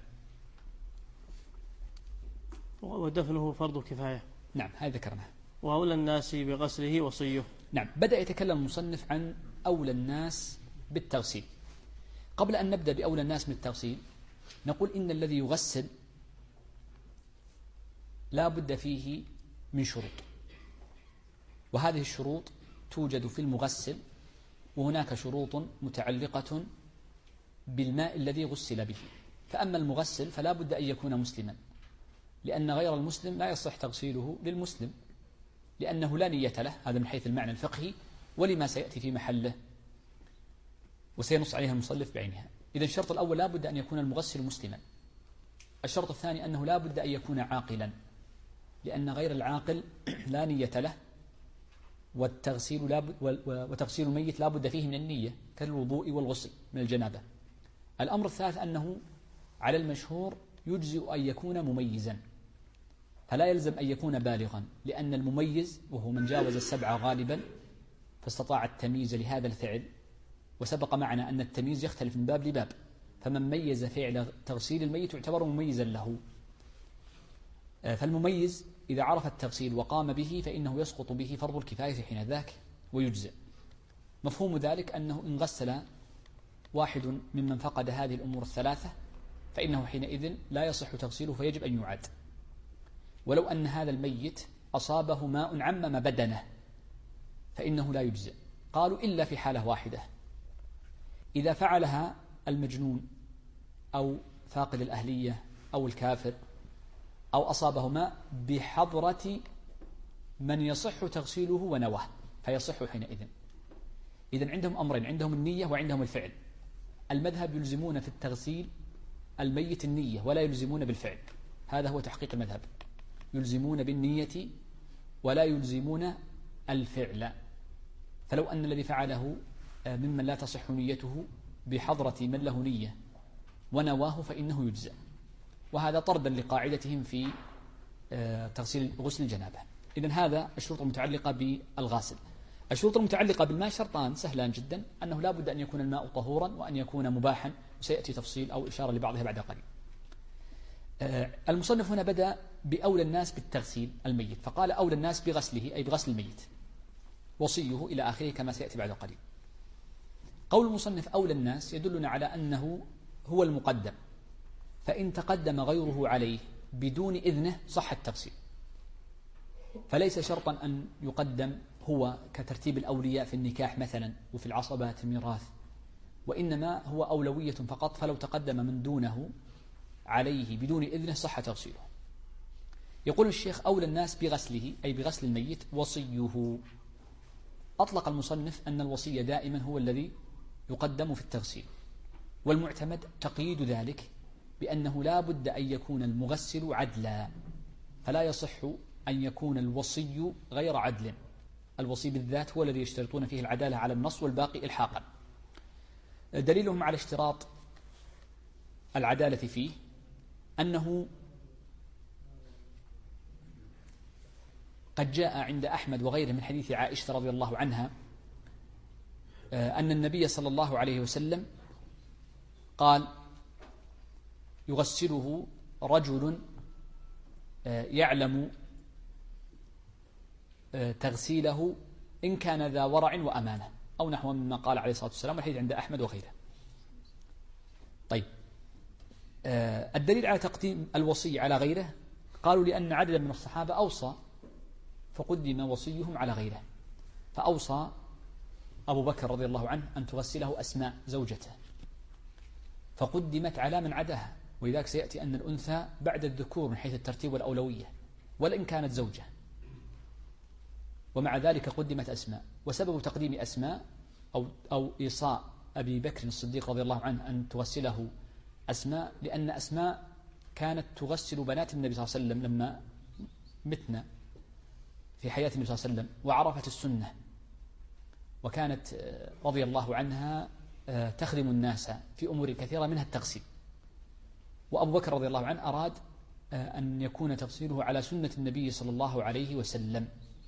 ودفنه فرض كفاية. نعم، هذا ذكرناه. وأولى الناس بغسله وصيه. نعم، بدأ يتكلم المصنف عن أولى الناس بالتغسيل. قبل أن نبدأ بأولى الناس بالتغسيل نقول إن الذي يغسل لا بد فيه من شروط، وهذه الشروط توجد في المغسل، وهناك شروط متعلقة بالماء الذي غسل به. فأما المغسل فلا بد أن يكون مسلما، لأن غير المسلم لا يصح تغسيله للمسلم، لأنه لا نية له، هذا من حيث المعنى الفقهي ولما سيأتي في محله وسينص عليها المصنف بعينها. إذا الشرط الأول لا بد أن يكون المغسل مسلما. الشرط الثاني أنه لا بد أن يكون عاقلا، لأن غير العاقل لا نية له، وتغسيل الميت لا بد فيه من النية كالوضوء والغسل من الجنابة. الأمر الثالث أنه على المشهور يجزئ أن يكون مميزا، فلا يلزم أن يكون بالغا، لأن المميز وهو من جاوز السبع غالبا فاستطاع التمييز لهذا الفعل، وسبق معنا أن التمييز يختلف من باب لباب، فمن ميز فعل تغسيل الميت يعتبر مميزا له. فالمميز إذا عرف التغسيل وقام به فإنه يسقط به فرض الكفاية حين ذاك ويجزئ. مفهوم ذلك أنه إن غسل واحد ممن فقد هذه الأمور الثلاثة فإنه حينئذ لا يصح تغسيله فيجب أن يعاد. ولو أن هذا الميت أصابه ماء عمم بدنه فإنه لا يجزئ. قالوا إلا في حالة واحدة، إذا فعلها المجنون أو فاقد الأهلية أو الكافر أو أصابه ماء بحضرة من يصح تغسيله ونواه فيصح حينئذ. إذن عندهم أمرين، عندهم النية وعندهم الفعل. المذهب يلزمون في التغسيل الميت النية ولا يلزمون بالفعل، هذا هو تحقيق المذهب، يلزمون بالنية ولا يلزمون الفعل. فلو أن الذي فعله ممن لا تصح نيته بحضرة من له نية ونواه فإنه يجزى، وهذا طردا لقاعدتهم في غسل الجنابة. إذن هذا الشروط المتعلقة بالغاسل. الشروط المتعلقة بالماء شرطان سهلان جدا، أنه لا بد أن يكون الماء طهورا وأن يكون مباحا، وسيأتي تفصيل أو إشارة لبعضها بعد قليل. المصنف هنا بدأ بأولى الناس بالتغسيل الميت، فقال أولى الناس بغسله أي بغسل الميت، وصيه إلى آخره كما سيأتي بعد قليل. قول المصنف أولى الناس يدلنا على أنه هو المقدم، فإن تقدم غيره عليه بدون إذنه صح التغسيل، فليس شرطا أن يقدم هو كترتيب الأولياء في النكاح مثلا وفي العصبات الميراث، وإنما هو أولوية فقط، فلو تقدم من دونه عليه بدون إذنه صح تغسيله. يقول الشيخ أولى الناس بغسله أي بغسل الميت وصيه. أطلق المصنف أن الوصي دائما هو الذي يقدم في التغسيل، والمعتمد تقييد ذلك بأنه لا بد أن يكون المغسل عدلا، فلا يصح أن يكون الوصي غير عدل. الوصي بالذات هو الذي يشترطون فيه العدالة على النص والباقي إلحاقا. دليلهم على اشتراط العدالة فيه أنه قد جاء عند أحمد وغيره من حديث عائشة رضي الله عنها أن النبي صلى الله عليه وسلم قال يغسله رجل يعلم تغسيله إن كان ذا ورع وأمانة، أو نحو مما قال عليه الصلاة والسلام، والحديث عند أحمد وغيره. طيب، الدليل على تقديم الوصي على غيره قالوا لأن عددا من الصحابة أوصى فقدم وصيهم على غيره، فأوصى أبو بكر رضي الله عنه أن تغسله أسماء زوجته فقدمت على من عداها، ولذلك سيأتي أن الأنثى بعد الذكور من حيث الترتيب والأولوية ولئن كانت زوجة، ومع ذلك قدمت أسماء. وسبب تقديم أسماء أو إيصاء أبي بكر الصديق رضي الله عنه أن تغسله أسماء لأن أسماء كانت تغسل بنات النبي صلى الله عليه وسلم لما متنا في حياة النبي صلى الله عليه وسلم وعرفت السنة، وكانت رضي الله عنها تخدم الناس في أمور كثيرة منها التغسيل، وأبو بكر رضي الله عنه أراد أن يكون تغسيله على سنة النبي صلى الله عليه وسلم.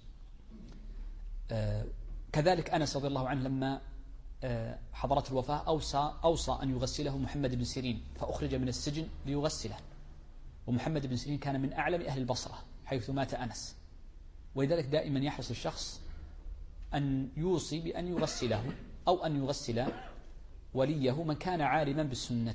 كذلك أنس رضي الله عنه لما حضرت الوفاة أوصى أن يغسله محمد بن سيرين فأخرج من السجن ليغسله، ومحمد بن سيرين كان من أعلم أهل البصرة حيث مات أنس، ولذلك دائما يحرص الشخص أن يوصي بأن يغسله أو أن يغسل وليه من كان عالما بالسنة.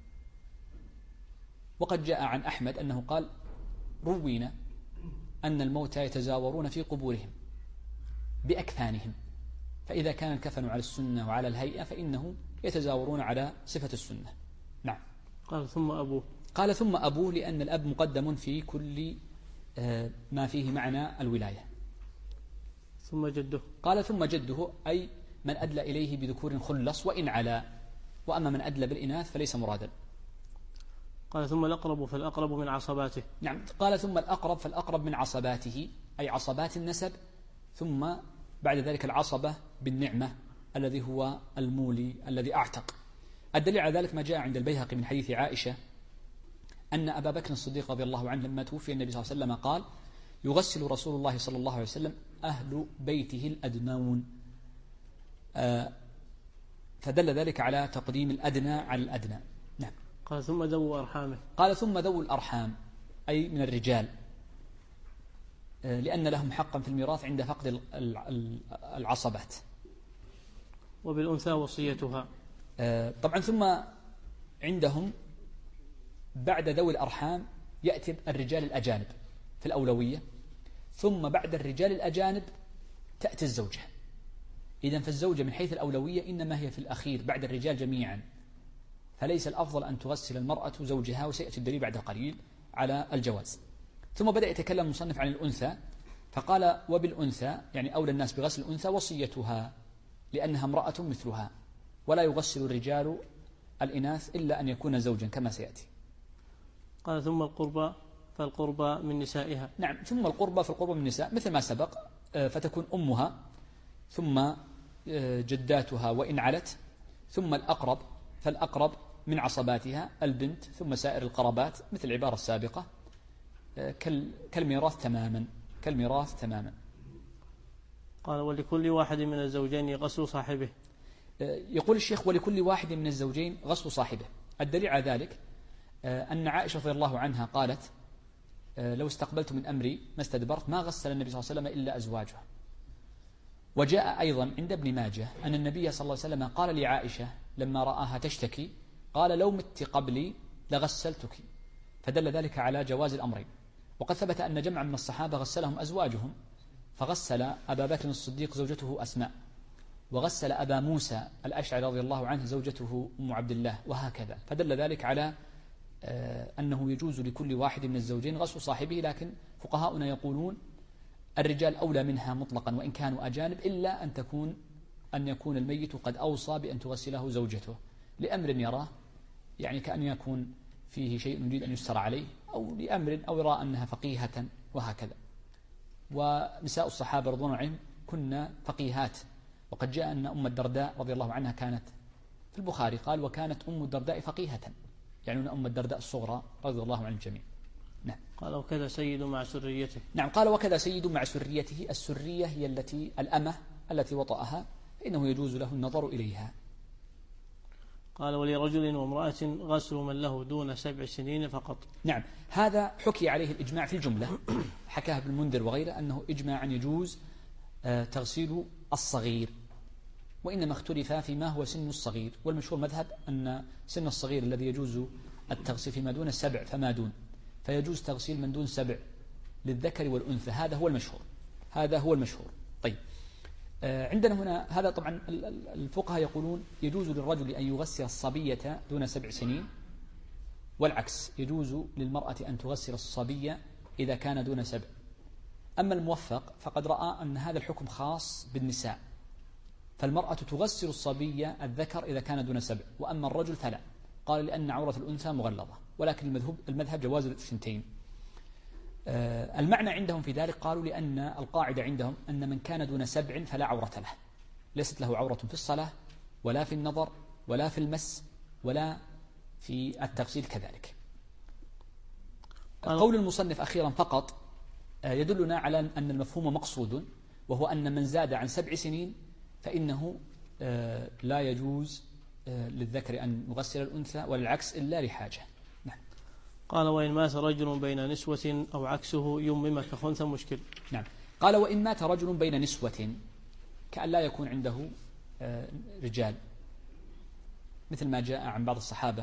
وقد جاء عن أحمد أنه قال روينا أن الموتى يتزاورون في قبورهم بأكفانهم، فإذا كان الكفن على السنة وعلى الهيئة فإنه يتزاورون على صفة السنة. نعم. قال ثم أبوه لأن الأب مقدم في كل ما فيه معنى الولاية. ثم جده. قال ثم جده أي من أدلى إليه بذكور خلص وإن علا، وأما من أدلى بالإناث فليس مرادا. قال ثم الأقرب فالأقرب من عصباته. نعم، قال ثم الأقرب فالأقرب من عصباته أي عصبات النسب، ثم بعد ذلك العصبة بالنعمة الذي هو المولي الذي أعتق. الدليل على ذلك ما جاء عند البيهقي من حديث عائشة أن أبا بكر الصديق رضي الله عنه لما توفي النبي صلى الله عليه وسلم قال يغسل رسول الله صلى الله عليه وسلم أهل بيته الأدنون، فدل ذلك على تقديم الأدنى على الأدنى. نعم. قال ثم ذو أرحامه. قال ثم ذو الأرحام أي من الرجال، لأن لهم حقا في الميراث عند فقد العصبات. وبالأنثى وصيتها. طبعا ثم عندهم بعد ذوي الأرحام يأتي الرجال الأجانب في الأولوية، ثم بعد الرجال الأجانب تأتي الزوجة. إذن فالزوجة من حيث الأولوية إنما هي في الأخير بعد الرجال جميعا، فليس الأفضل أن تغسل المرأة زوجها، وسيأتي الدليل بعد قليل على الجواز. ثم بدأ يتكلم المصنف عن الأنثى فقال وبالأنثى يعني أولى الناس بغسل الأنثى وصيتها، لأنها امرأة مثلها، ولا يغسل الرجال الإناث إلا أن يكون زوجا كما سيأتي. قال ثم القربى فالقربى من نسائها. نعم، ثم القربى فالقربى من النساء مثل ما سبق، فتكون أمها ثم جداتها وإن علت، ثم الأقرب فالأقرب من عصباتها البنت، ثم سائر القرابات مثل العبارة السابقة كالميراث تماما. قال ولكل واحد من الزوجين غسل صاحبه. يقول الشيخ ولكل واحد من الزوجين غسل صاحبه. الدليل على ذلك أن عائشة رضي الله عنها قالت لو استقبلت من أمري ما استدبرت ما غسل النبي صلى الله عليه وسلم إلا أزواجه. وجاء أيضا عند ابن ماجه أن النبي صلى الله عليه وسلم قال لعائشة لما رآها تشتكي قال لو مت قبلي لغسلتك، فدل ذلك على جواز الأمرين. وقد ثبت أن جمعا من الصحابة غسلهم أزواجهم، فغسل أبا بكر الصديق زوجته أسماء، وغسل أبا موسى الأشعري رضي الله عنه زوجته أم عبد الله، وهكذا. فدل ذلك على أنه يجوز لكل واحد من الزوجين غسل صاحبه، لكن فقهاؤنا يقولون الرجال أولى منها مطلقا وإن كانوا أجانب، إلا أن يكون الميت قد أوصى بأن تغسله زوجته لأمر يراه، يعني كأن يكون فيه شيء يريد أن يستر عليه، أو لأمر أو يرى أنها فقيهة وهكذا. ونساء الصحابة رضوان الله عنهم كنا فقيهات، وقد جاء أن أم الدرداء رضي الله عنها كانت في البخاري قال وكانت أم الدرداء فقيهة، يعني أم الدرداء الصغرى رضي الله عن الجميع. نعم. قال وكذا سيد مع سريته. نعم، قال وكذا سيد مع سريته. السرية هي الأمة التي وطأها، فإنه يجوز له النظر إليها. قال ولرجل وامرأة غسل من له دون 7 سنين فقط. نعم، هذا حكي عليه الإجماع في الجملة، حكاه ابن المنذر وغيره أنه إجماعا يجوز تغسيل الصغير، وإنما اختلف فيما هو سن الصغير، والمشهور مذهب أن سن الصغير الذي يجوز التغسيل فيما دون 7 فما دون، فيجوز تغسيل من دون 7 للذكر والأنثى. هذا هو المشهور. طيب، عندنا هنا هذا طبعا الفقهاء يقولون يجوز للرجل أن يغسل الصبية دون 7 سنين، والعكس يجوز للمرأة أن تغسل الصبية إذا كان دون 7. أما الموفق فقد رأى أن هذا الحكم خاص بالنساء، فالمرأة تغسل الصبية الذكر إذا كان دون 7، وأما الرجل فلا، قال لأن عورة الأنثى مغلظة، ولكن المذهب جواز الثنتين. المعنى عندهم في ذلك قالوا لأن القاعدة عندهم أن من كان دون 7 فلا عورة له، ليست له عورة في الصلاة ولا في النظر ولا في المس ولا في التغسيل كذلك. قول المصنف أخيرا فقط يدلنا على أن المفهوم مقصود، وهو أن من زاد عن 7 سنين فإنه لا يجوز للذكر أن يغسل الأنثى والعكس إلا لحاجة. نعم. قال وإن مات رجل بين نسوة أو عكسه يمم كخنثى مشكل. نعم. قال وإن مات رجل بين نسوة، كأن لا يكون عنده رجال، مثل ما جاء عن بعض الصحابة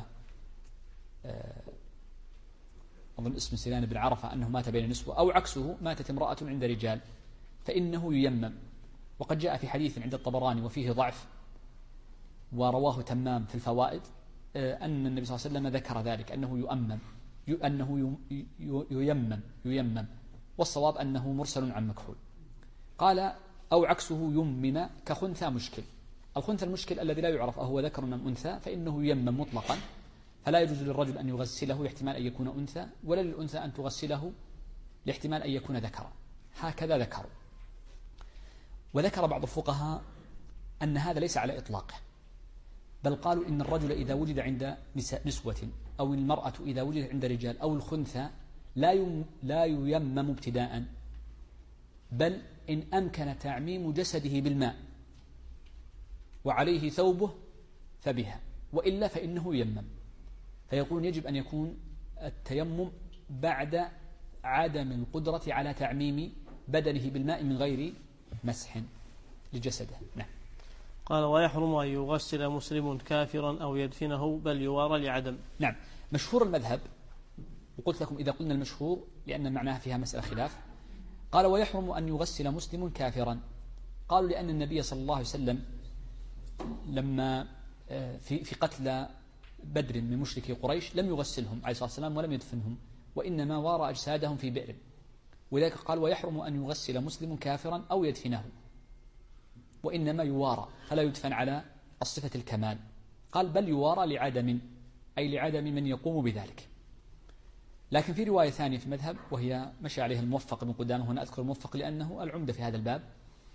أظن اسم سنان بن عرفة أنه مات بين نسوة، أو عكسه ماتت امرأة عند رجال، فإنه ييمم. وقد جاء في حديث عند الطبراني وفيه ضعف ورواه تمام في الفوائد أن النبي صلى الله عليه وسلم ذكر ذلك أنه ييمم، والصواب أنه مرسل عن مكحول. قال أو عكسه يمم كخنثى مشكل. الخنثى المشكل الذي لا يعرف أهو ذكر أم أنثى فإنه ييمم مطلقا، فلا يجوز للرجل أن يغسله لاحتمال أن يكون أنثى، ولا للأنثى أن تغسله لاحتمال أن يكون ذكرا. هكذا ذكروا. وذكر بعض الفقهاء أن هذا ليس على إطلاقه، بل قالوا إن الرجل إذا وجد عند نسوة أو المرأة إذا وجدت عند رجال أو الخنثى لا ييمم ابتداء، بل إن أمكن تعميم جسده بالماء وعليه ثوبه فبها، وإلا فإنه ييمم. فيقول يجب أن يكون التيمم بعد عدم القدرة على تعميم بدنه بالماء من غير مسح لجسده. نعم. قال ويحرم أن يغسل مسلم كافرا أو يدفنه بل يوارى لعدم. نعم. مشهور المذهب، وقلت لكم إذا قلنا المشهور لأن معناها فيها مسألة خلاف. قال ويحرم أن يغسل مسلم كافرا، قالوا لأن النبي صلى الله عليه وسلم لما في قتل بدر من مشركي قريش لم يغسلهم عليه الصلاة والسلام ولم يدفنهم، وإنما وارى أجسادهم في بئر، ولذلك قال ويحرم أن يغسل مسلم كافرا أو يدفنه، وإنما يوارى فلا يدفن على الصفة الكمال. قال بل يوارى لعدم، أي لعدم من يقوم بذلك. لكن في رواية ثانية في المذهب وهي مشى عليها الموفق بن قدامة، هنا أذكر الموفق لأنه العمدة في هذا الباب،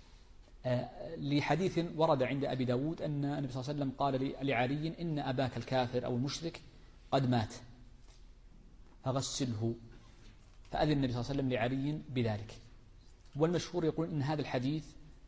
لحديث ورد عند أبي داود أن النبي صلى الله عليه وسلم قال لعلي إن أباك الكافر أو المشرك قد مات فغسله، فأذن النبي صلى الله عليه وسلم لعلي بذلك. والمشهور يقول إن هذا الحديث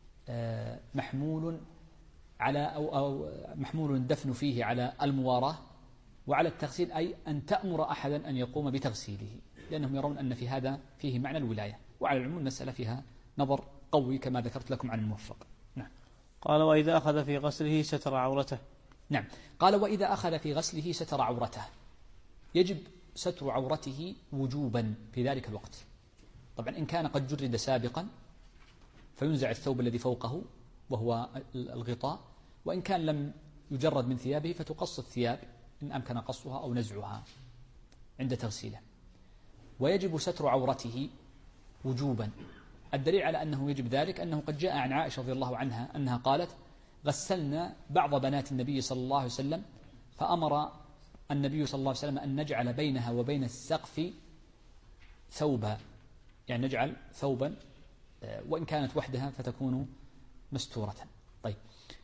محمول على أو محمول الدفن فيه على المواراة وعلى التغسيل، أي أن تأمر أحدا أن يقوم بتغسيله، لأنهم يرون أن في هذا فيه معنى الولاية. وعلى العموم المسألة فيها نظر قوي كما ذكرت لكم عن الموفق. نعم. قال وإذا أخذ في غسله ستر عورته. نعم. قال وإذا أخذ في غسله ستر عورته، يجب ستر عورته وجوبا في ذلك الوقت. طبعا إن كان قد جرد سابقا فينزع الثوب الذي فوقه وهو الغطاء، وإن كان لم يجرد من ثيابه فتقص الثياب إن أمكن قصها أو نزعها عند تغسيله. ويجب ستر عورته وجوبا. الدليل على أنه يجب ذلك أنه قد جاء عن عائشة رضي الله عنها أنها قالت غسلنا بعض بنات النبي صلى الله عليه وسلم فأمر النبي صلى الله عليه وسلم أن نجعل بينها وبين السقف ثوبا، يعني نجعل ثوبا وإن كانت وحدها فتكون مستورة. طيب.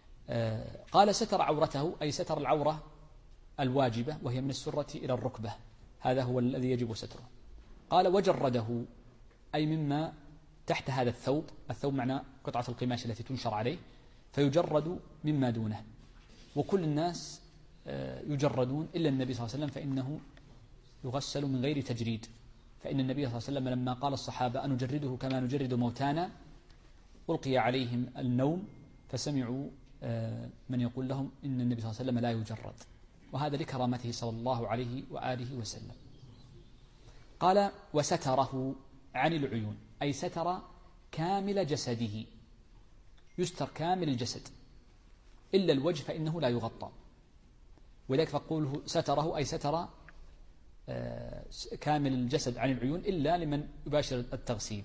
قال ستر عورته أي ستر العورة الواجبة وهي من السرة إلى الركبة، هذا هو الذي يجب ستره. قال وجرده أي مما تحت هذا الثوب، الثوب معنى قطعة القماش التي تنشر عليه، فيجرد مما دونه. وكل الناس يجردون إلا النبي صلى الله عليه وسلم فإنه يغسل من غير تجريد، فإن النبي صلى الله عليه وسلم لما قال الصحابة أنجرده كما نجرد موتانا ألقي عليهم النوم فسمعوا من يقول لهم إن النبي صلى الله عليه وسلم لا يجرد، وهذا لكرامته صلى الله عليه وآله وسلم. قال وستره عن العيون أي ستر كامل جسده، يستر كامل الجسد إلا الوجه فإنه لا يغطى، ولذلك فقوله ستره أي ستر كامل الجسد عن العيون إلا لمن يباشر التغسيل.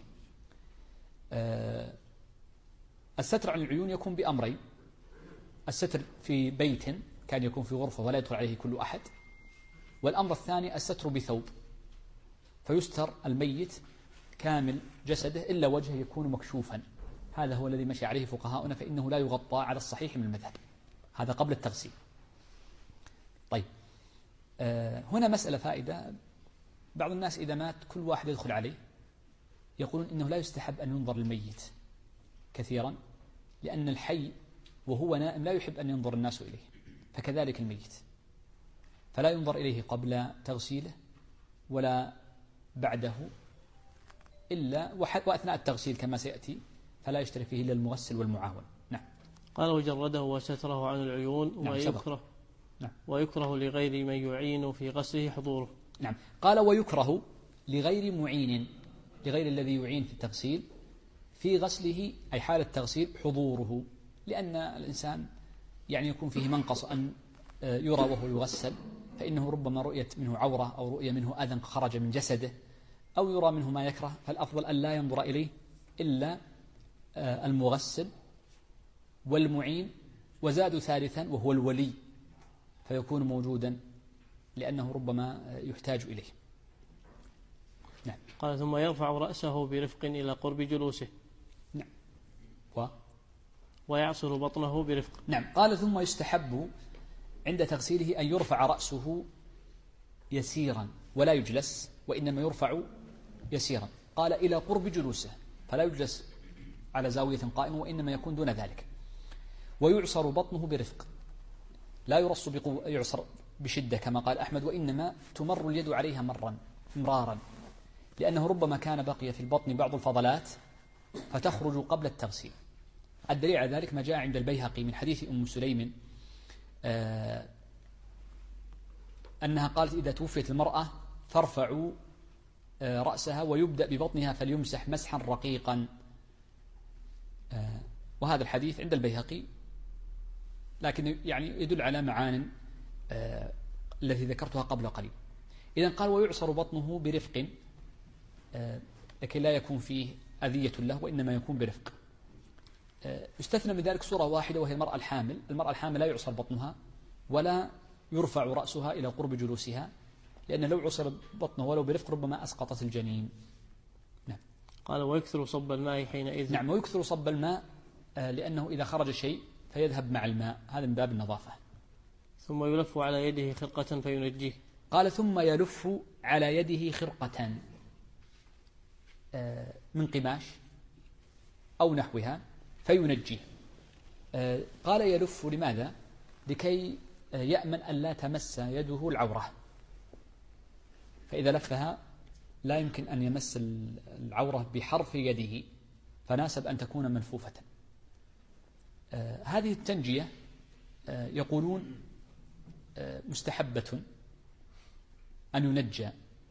الستر عن العيون يكون بأمرين: الستر في بيت كان يكون في غرفة ولا يدخل عليه كل أحد، والأمر الثاني الستر بثوب، فيستر الميت كامل جسده إلا وجهه يكون مكشوفا، هذا هو الذي مشي عليه فقهاؤنا، فإنه لا يغطى على الصحيح من المذهب، هذا قبل التغسيل. طيب. هنا مسألة فائدة، بعض الناس إذا مات كل واحد يدخل عليه يقولون إنه لا يستحب أن ينظر للميت كثيرا، لأن الحي وهو نائم لا يحب أن ينظر الناس إليه، فكذلك الميت فلا ينظر إليه قبل تغسيله ولا بعده إلا وأثناء التغسيل كما سيأتي، فلا يشترك فيه إلا المغسل والمعاون. نعم. قال وجرده وستره عن العيون. نعم. نعم. ويكره لغير من يعين في غسله حضوره. نعم. قال ويكره لغير معين، لغير الذي يعين في التغسيل في غسله أي حال التغسيل حضوره، لأن الإنسان يعني يكون فيه منقص أن يرى وهو يغسل، فإنه ربما رؤيت منه عورة أو رؤية منه أذى خرج من جسده أو يرى منه ما يكره، فالأفضل أن لا ينظر إليه إلا المغسل والمعين، وزاد ثالثا وهو الولي، فيكون موجودا لأنه ربما يحتاج إليه. نعم. قال ثم يرفع رأسه برفق إلى قرب جلوسه. نعم. ويعصر بطنه برفق. نعم. قال ثم يستحب عند تغسيله أن يرفع رأسه يسيرا ولا يجلس، وإنما يرفع يسيرا. قال إلى قرب جلوسه، فلا يجلس على زاوية قائمة، وإنما يكون دون ذلك. ويعصر بطنه برفق، لا يرص يعصر بشدة كما قال أحمد، وإنما تمر اليد عليها مرارا، لأنه ربما كان بقي في البطن بعض الفضلات فتخرج قبل التغسيل. الدليل على ذلك ما جاء عند البيهقي من حديث أم سليم أنها قالت إذا توفيت المرأة فارفعوا رأسها ويبدأ ببطنها فليمسح مسحا رقيقا. وهذا الحديث عند البيهقي، لكن يعني يدل على معان التي ذكرتها قبل قليل. إذن قال ويعصر بطنه برفق لكي لا يكون فيه أذية له وإنما يكون برفق. يستثنى من ذلك صورة واحدة وهي المرأة الحامل. المرأة الحامل لا يعصر بطنها ولا يرفع رأسها إلى قرب جلوسها، لأن لو عصر بطنه ولو برفق ربما أسقطت الجنين. نعم. قال ويكثر صب الماء حينئذ. نعم، ويكثر صب الماء لأنه إذا خرج شيء فيذهب مع الماء، هذا من باب النظافة. ثم يلف على يده خرقة فينجيه. قال ثم يلف على يده خرقة من قماش أو نحوها فينجيه. قال يلف لماذا؟ لكي يأمن أن لا تمس يده العورة، فإذا لفها لا يمكن أن يمس العورة بحرف يده، فناسب أن تكون منفوفة. هذه التنجية يقولون مستحبة أن ينجى،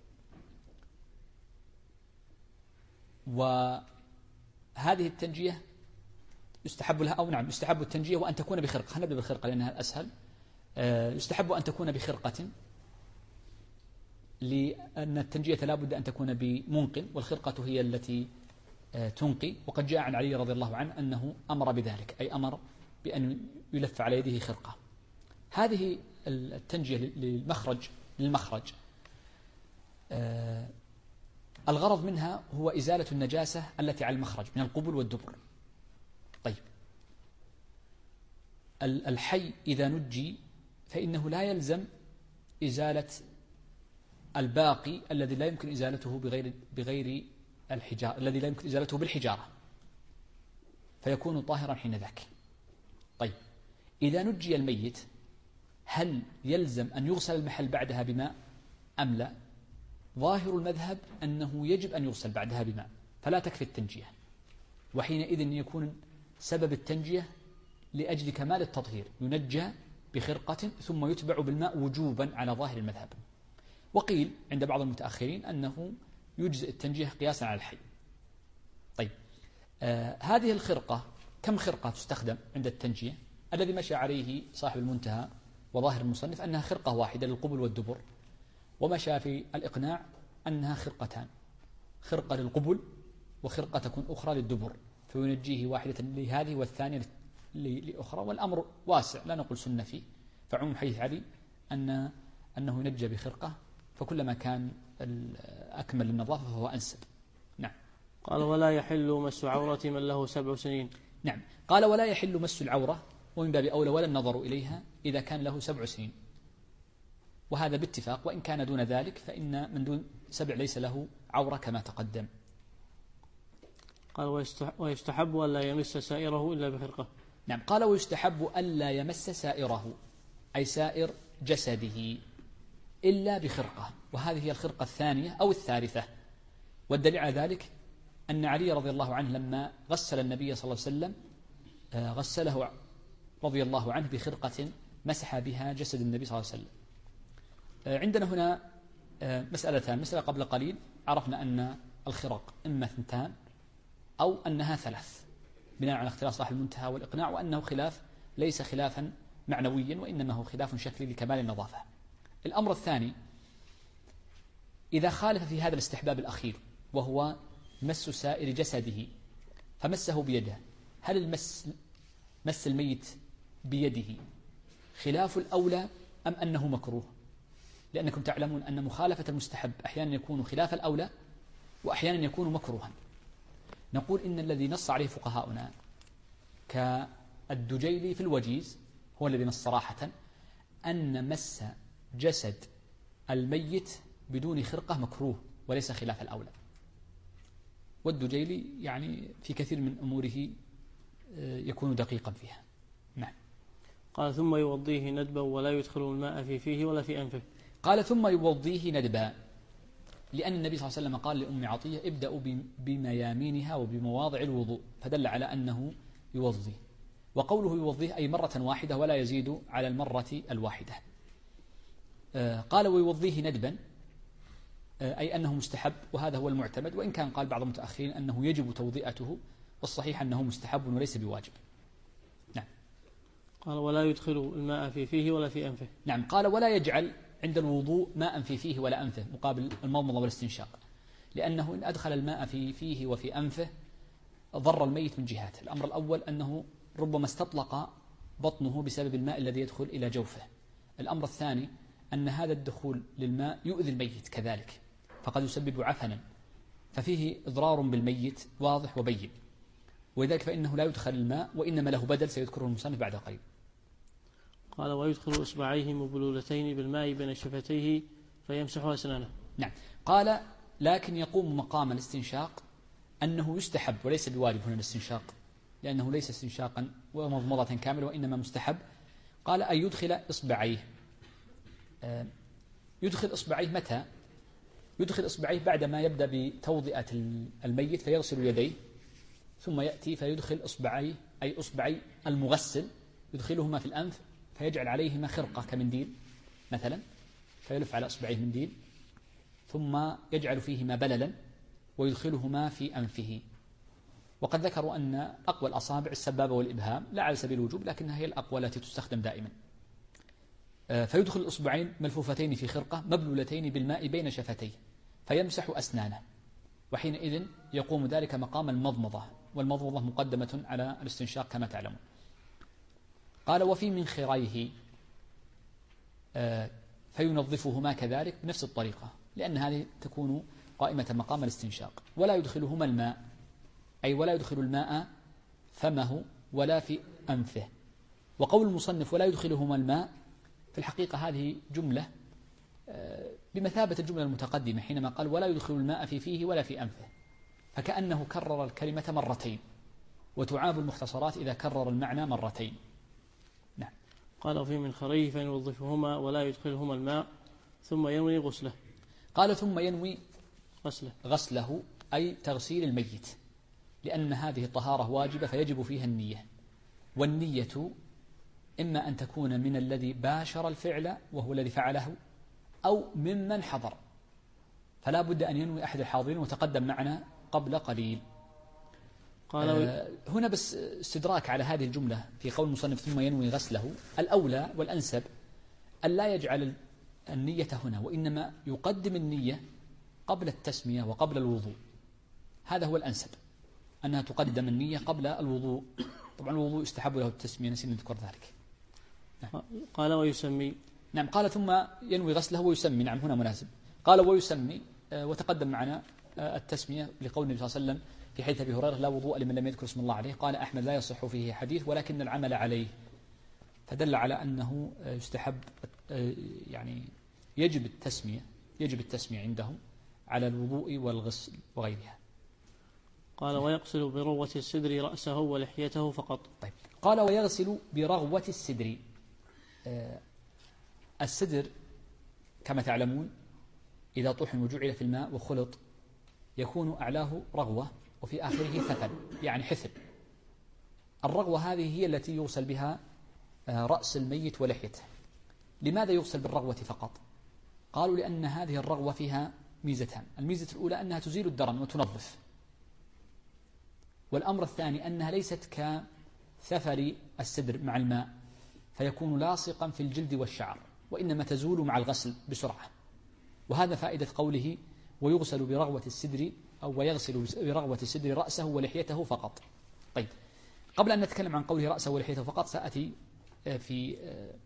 وهذه التنجية يستحب لها أو نعم يستحب التنجية وأن تكون بخرقة. نبدأ بالخرقة لأنها أسهل. يستحب أن تكون بخرقة لأن التنجية لا بد أن تكون بمنقل، والخرقة هي التي تنقي. وقد جاء عن علي رضي الله عنه أنه أمر بذلك، أي أمر بأن يلف على يده خرقة. هذه التنجية للمخرج الغرض منها هو إزالة النجاسة التي على المخرج من القبل والدبر. طيب، الحي إذا نجي فإنه لا يلزم إزالة الباقي الذي لا يمكن إزالته بغير الحجارة، الذي لا يمكن إزالته بالحجارة، فيكون طاهرا حين ذاك. طيب، إذا نجي الميت هل يلزم أن يغسل المحل بعدها بماء أم لا؟ ظاهر المذهب أنه يجب أن يغسل بعدها بماء، فلا تكفي التنجية، وحينئذ يكون سبب التنجية لأجل كمال التطهير، ينجى بخرقة ثم يتبع بالماء وجوبا على ظاهر المذهب. وقيل عند بعض المتأخرين أنه يجزئ التنجية قياسا على الحي. طيب، هذه الخرقة كم خرقة تستخدم عند التنجية؟ الذي مشى عليه صاحب المنتهى وظاهر المصنف أنها خرقة واحدة للقبل والدبر، ومشى في الإقناع أنها خرقتان، خرقة للقبل وخرقة تكون أخرى للدبر، فينجيه واحدة لهذه والثانية لأخرى. والأمر واسع لا نقول سنة فيه، فعموم حديث علي أنه ينجى بخرقة، فكلما كان أكمل للنظافة فهو أنسب. نعم. قال ولا يحل مس عورة من له 7 سنين. نعم، قال ولا يحل مس العورة، ومن باب أولى ولا النظر إليها إذا كان له 7 سنين، وهذا باتفاق، وإن كان دون ذلك فإن من دون 7 ليس له عورة كما تقدم. قال ويستحب ألا يمس سائره إلا بخرقة. نعم، قال ويستحب ألا يمس سائره أي سائر جسده إلا بخرقة، وهذه هي الخرقة الثانية أو الثالثة. والدليل على ذلك أن علي رضي الله عنه لما غسل النبي صلى الله عليه وسلم غسله رضي الله عنه بخرقة مسح بها جسد النبي صلى الله عليه وسلم. عندنا هنا مسألتان. مسألة قبل قليل عرفنا أن الخرق إما 2 أو أنها 3 بناء على اختلاف صاحب المنتهى والإقناع، وأنه خلاف ليس خلافا معنويا وإنما هو خلاف شكلي لكمال النظافة. الأمر الثاني، إذا خالف في هذا الاستحباب الأخير وهو مس سائر جسده فمسه بيده، هل مس الميت بيده خلاف الأولى أم أنه مكروه؟ لأنكم تعلمون أن مخالفة المستحب أحيانا يكون خلاف الأولى وأحيانا يكون مكروها. نقول إن الذي نص عليه فقهاؤنا كالدجيلي في الوجيز هو الذي نص صراحة أن مس جسد الميت بدون خرقة مكروه وليس خلاف الأولى. والدجيلي يعني في كثير من أموره يكون دقيقا فيها. نعم. قال ثم يوضيه ندبا ولا يدخل الماء في فيه ولا في أنفه. قال ثم يوضيه ندبا، لأن النبي صلى الله عليه وسلم قال لأم عطية ابدأوا بميامينها وبمواضع الوضوء، فدل على أنه يوضي. وقوله يوضيه أي مرة واحدة ولا يزيد على المرة الواحدة. قال ويوضيه ندبا، أي أنه مستحب، وهذا هو المعتمد، وإن كان قال بعض المتأخرين أنه يجب توضئته، والصحيح أنه مستحب وليس بواجب. نعم. قال ولا يدخل الماء في فيه ولا في أنفه. نعم. قال ولا يجعل عند الوضوء ماء في فيه ولا أنفه مقابل المضمضة والاستنشاق، لأنه إن أدخل الماء في فيه وفي أنفه ضر الميت من جهات. الأمر الأول أنه ربما استطلق بطنه بسبب الماء الذي يدخل إلى جوفه. الأمر الثاني أن هذا الدخول للماء يؤذي الميت كذلك، فقد يسبب عفنا، ففيه إضرار بالميت واضح وبين، ولذلك فإنه لا يدخل الماء، وإنما له بدل سيذكره المصنف بعد قليل. قال ويدخل إصبعيه مبلولتين بالماء بين شفتيه فيمسح أسنانه. نعم. قال لكن يقوم مقام الاستنشاق أنه يستحب وليس بواجب هنا الاستنشاق، لأنه ليس استنشاقا ومضمضة كاملة، وإنما مستحب. قال أن يدخل إصبعيه. يدخل إصبعيه متى؟ يدخل إصبعيه بعدما يبدأ بتوضئة الميت فيغسل يديه، ثم يأتي فيدخل إصبعيه أي إصبعي المغسل، يدخلهما في الأنف فيجعل عليهما خرقة كمنديل مثلا، فيلف على إصبعيه منديل، ثم يجعل فيهما بللا ويدخلهما في أنفه. وقد ذكروا أن أقوى الأصابع السبابة والإبهام، لا على سبيل الوجوب لكنها هي الأقوى التي تستخدم دائما. فيدخل الأصبعين ملفوفتين في خرقة مبلولتين بالماء بين شفتيه فيمسح أسنانه، وحينئذ يقوم ذلك مقام المضمضة، والمضمضة مقدمة على الاستنشاق كما تعلمون. قال وفي منخريه فينظفهما كذلك بنفس الطريقة، لأن هذه تكون قائمة مقام الاستنشاق. ولا يدخلهما الماء، أي ولا يدخل الماء فمه ولا في أنفه. وقول المصنف ولا يدخلهما الماء في الحقيقة هذه جملة بمثابة الجملة المتقدمة حينما قال ولا يدخل الماء في فيه ولا في أنفه، فكأنه كرر الكلمة مرتين، وتعاب المختصرات إذا كرر المعنى مرتين. نعم. قال وفي منخريه فينظفهما ولا يدخلهما الماء ثم ينوي غسله. قال ثم ينوي غسله أي تغسيل الميت، لأن هذه الطهارة واجبة فيجب فيها النية، والنية إما أن تكون من الذي باشر الفعل وهو الذي فعله، أو ممن حضر، فلا بد أن ينوي أحد الحاضرين، وتقدم معنا قبل قليل. قال هنا بس استدراك على هذه الجملة في قول المصنف ثم ينوي غسله. الأولى والأنسب أن لا يجعل النية هنا، وإنما يقدم النية قبل التسمية وقبل الوضوء. هذا هو الأنسب، أنها تقدم النية قبل الوضوء. طبعا الوضوء يستحب له التسمية، نسينا نذكر ذلك. نعم. قال ويسمي. نعم. قال ثم ينوي غسله ويسمي. نعم هنا مناسب. قال ويسمي، وتقدم معنا التسمية لقول النبي صلى الله عليه وسلم في حديث أبي هريرة لا وضوء لمن لم يذكر اسم الله عليه. قال أحمد لا يصح فيه حديث ولكن العمل عليه، فدل على أنه يستحب يعني يجب التسمية عندهم على الوضوء والغسل وغيرها. قال ويغسل بروة السدر رأسه ولحيته فقط. طيب. قال ويغسل برغوة السدر. السدر كما تعلمون إذا طحن وجعل في الماء وخلط يكون أعلاه رغوة وفي آخره ثفل، يعني حثل. الرغوة هذه هي التي يغسل بها رأس الميت ولحيته. لماذا يغسل بالرغوة فقط؟ قالوا لأن هذه الرغوة فيها ميزتان. الميزة الأولى أنها تزيل الدرن وتنظف، والأمر الثاني أنها ليست كثفل السدر مع الماء فيكون لاصقا في الجلد والشعر، وإنما تزول مع الغسل بسرعة. وهذا فائدة قوله ويغسل برغوة السدر، أو ويغسل برغوة السدر رأسه ولحيته فقط. طيب. قبل أن نتكلم عن قوله رأسه ولحيته فقط سأتي في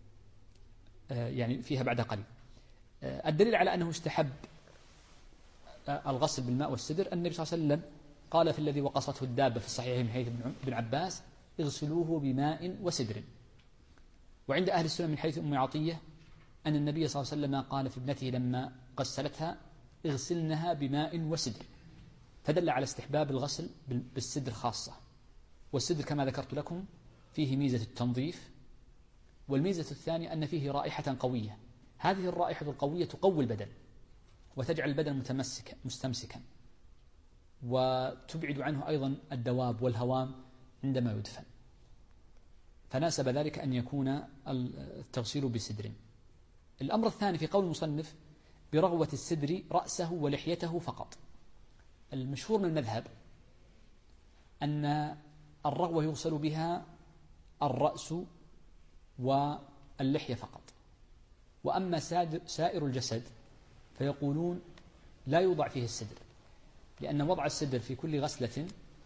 يعني فيها بعد قليل. الدليل على أنه استحب الغسل بالماء والسدر النبي صلى الله عليه وسلم قال في الذي وقصته الدابة في الصحيح من حديث ابن عباس اغسلوه بماء وسدر. وعند أهل السنة من حديث أم عطية أن النبي صلى الله عليه وسلم قال في ابنته لما غسلتها اغسلنها بماء وسدر، فدل على استحباب الغسل بالسدر خاصة. والسدر كما ذكرت لكم فيه ميزة التنظيف، والميزة الثانية أن فيه رائحة قوية، هذه الرائحة القوية تقوي البدن، وتجعل البدن مستمسكا، وتبعد عنه أيضا الدواب والهوام عندما يدفن، فناسب ذلك أن يكون التغسيل بسدر. الأمر الثاني في قول المصنف برغوة السدر رأسه ولحيته فقط. المشهور من المذهب أن الرغوة يغسل بها الرأس واللحية فقط، وأما سائر الجسد فيقولون لا يوضع فيه السدر، لأن وضع السدر في كل غسلة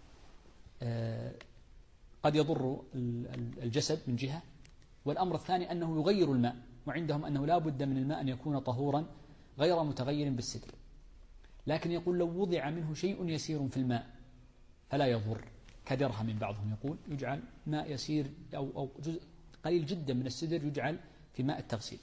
قد يضر الجسد من جهة، والأمر الثاني أنه يغير الماء، وعندهم أنه لا بد من الماء أن يكون طهورا غير متغير بالسدر. لكن يقول لو وضع منه شيء يسير في الماء فلا يضر، كدرهم بعضهم يقول يجعل ماء يسير أو جزء قليل جدا من السدر يجعل في ماء التغسيل.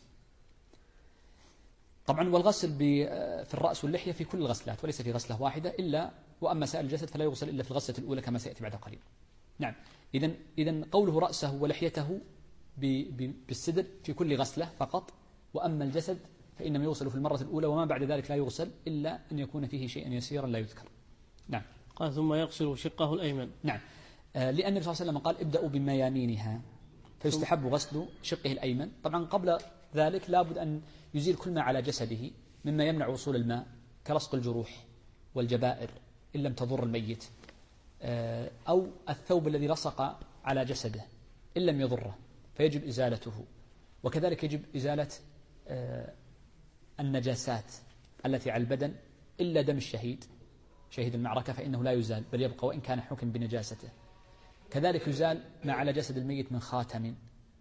طبعا والغسل في الرأس واللحية في كل الغسلات وليس في غسلة واحدة، وأما سائر الجسد فلا يغسل إلا في الغسلة الأولى كما سيأتي بعد قليل. نعم، إذن قوله رأسه ولحيته بالسدر في كل غسلة فقط، وأما الجسد فإنما يغسل في المرة الأولى، وما بعد ذلك لا يغسل إلا أن يكون فيه شيئا يسيرا لا يذكر. نعم. قال ثم يغسل شقه الأيمن. نعم، لأن النبي صلى الله عليه وسلم قال ابدأوا بميامينها، فيستحب غسل شقه الأيمن. طبعا قبل ذلك لابد أن يزيل كل ما على جسده مما يمنع وصول الماء كلصق الجروح والجبائر إن لم تضر الميت، أو الثوب الذي لصق على جسده إن لم يضره فيجب إزالته، وكذلك يجب إزالة النجاسات التي على البدن إلا دم الشهيد، شهيد المعركة، فإنه لا يزال بل يبقى وإن كان حكم بنجاسته. كذلك يزال ما على جسد الميت من خاتم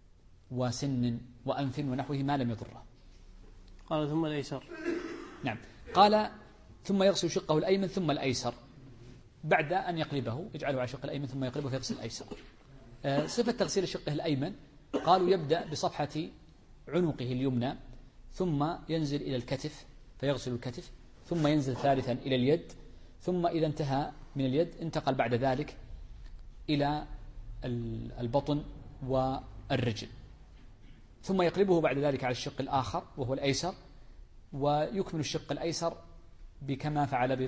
وسن وأنف ونحوه ما لم يضره. قال ثم الأيسر. نعم، قال ثم يغسل شقه الأيمن ثم الأيسر، بعد أن يقلبه يجعله على شق الأيمن ثم يقلبه فيغسل الأيسر. صفة تغسيل شقه الأيمن قالوا يبدأ بصفحة عنقه اليمنى ثم ينزل إلى الكتف فيغسل الكتف، ثم ينزل ثالثا إلى اليد، ثم إذا انتهى من اليد انتقل بعد ذلك إلى البطن والرجل، ثم يقلبه بعد ذلك على الشق الآخر وهو الأيسر، ويكمل الشق الأيسر كما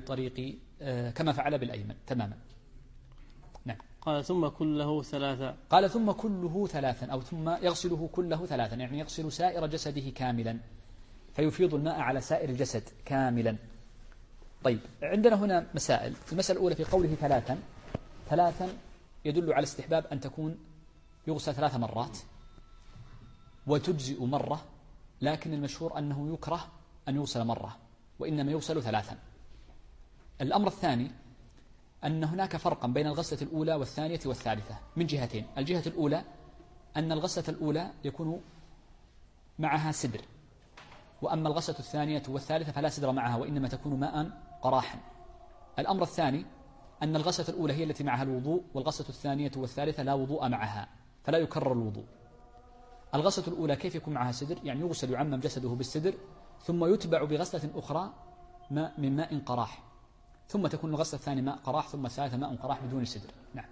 فعل بالأيمن تماما. نعم. قال ثم كله ثلاثا. قال ثم كله ثلاثا، أو ثم يغسله كله ثلاثا، يعني يغسل سائر جسده كاملا، فيفيض الماء على سائر الجسد كاملا. طيب، عندنا هنا مسائل. المسألة الأولى في قوله ثلاثا يدل على استحباب أن تكون يغسل 3 مرات وتجزئ مرة، لكن المشهور أنه يكره أن يغسل مرة وإنما يغسل 3. الأمر الثاني أن هناك فرقا بين الغسلة الأولى والثانية والثالثة من جهتين. الجهة الأولى أن الغسلة الأولى يكون معها سدر، وأما الغسلة الثانية والثالثة فلا سدر معها وإنما تكون ماء قراحا. الأمر الثاني أن الغسلة الأولى هي التي معها الوضوء، والغسلة الثانية والثالثة لا وضوء معها فلا يكرر الوضوء. الغسلة الأولى كيف يكون معها سدر؟ يعني يغسل يعمم جسده بالسدر ثم يتبع بغسلة أخرى من ماء قراح، ثم تكون الغسلة الثانية ماء قراح، ثم الثالثة ماء قراح بدون سدر. نعم.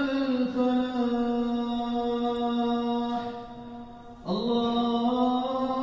الله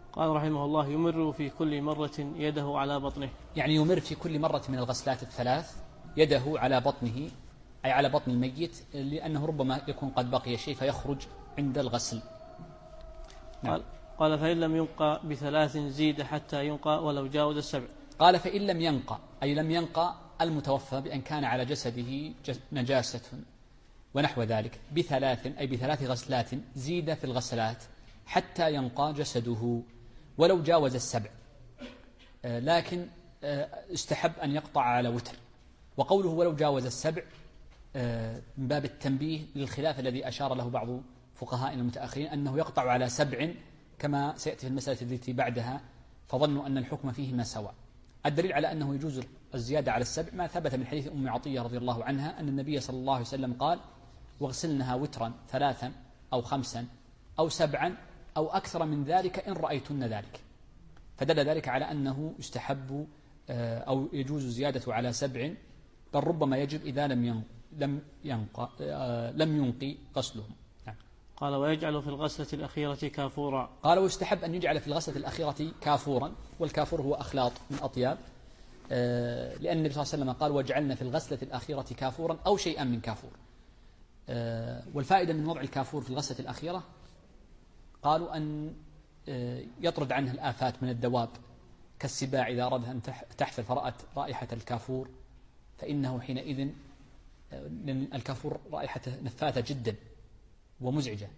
قال رحمه الله: يمر في كل مرة يده على بطنه. يعني يمر في كل مرة من الغسلات الثلاث يده على بطنه، أي على بطن الميت، لأنه ربما يكون قد بقي شيء فيخرج عند الغسل. نعم. قال: فإن لم ينقى ب3 زيد حتى ينقى ولو جاوز 7. قال: فإن لم ينقى، أي لم ينقى المتوفى بأن كان على جسده نجاسة ونحو ذلك، ب3 أي ب3 غسلات زيد في الغسلات حتى ينقى جسده ولو جاوز 7. لكن استحب أن يقطع على وتر. وقوله ولو جاوز 7 من باب التنبيه للخلاف الذي أشار له بعض فقهائنا المتأخرين أنه يقطع على 7 كما سيأتي في المسألة التي بعدها، فظنوا أن الحكم فيهما سواء. الدليل على أنه يجوز الزيادة على 7 ما ثبت من حديث أم عطية رضي الله عنها أن النبي صلى الله عليه وسلم قال: واغسلنها وترا 3 أو 5 أو 7 أو أكثر من ذلك إن رأيتن ذلك. فدل ذلك على أنه يستحب أو يجوز زيادة على 7، بل ربما يجب إذا لم ينقي غسلهم. نعم. قال: ويجعل في الغسلة الأخيرة كافورا. قال: ويستحب أن يجعل في الغسلة الأخيرة كافورا، والكافور هو أخلاط من أطياب، لأن النبي صلى الله عليه وسلم قال: وجعلنا في الغسلة الأخيرة كافورا أو شيئا من كافور. والفائدة من وضع الكافور في الغسلة الأخيرة قالوا أن يطرد عنه الآفات من الدواب كالسباع إذا أرادها أن تحفل فرأت رائحة الكافور، فإنه حينئذ، لأن الكافور رائحته نفاثة جدا ومزعجة،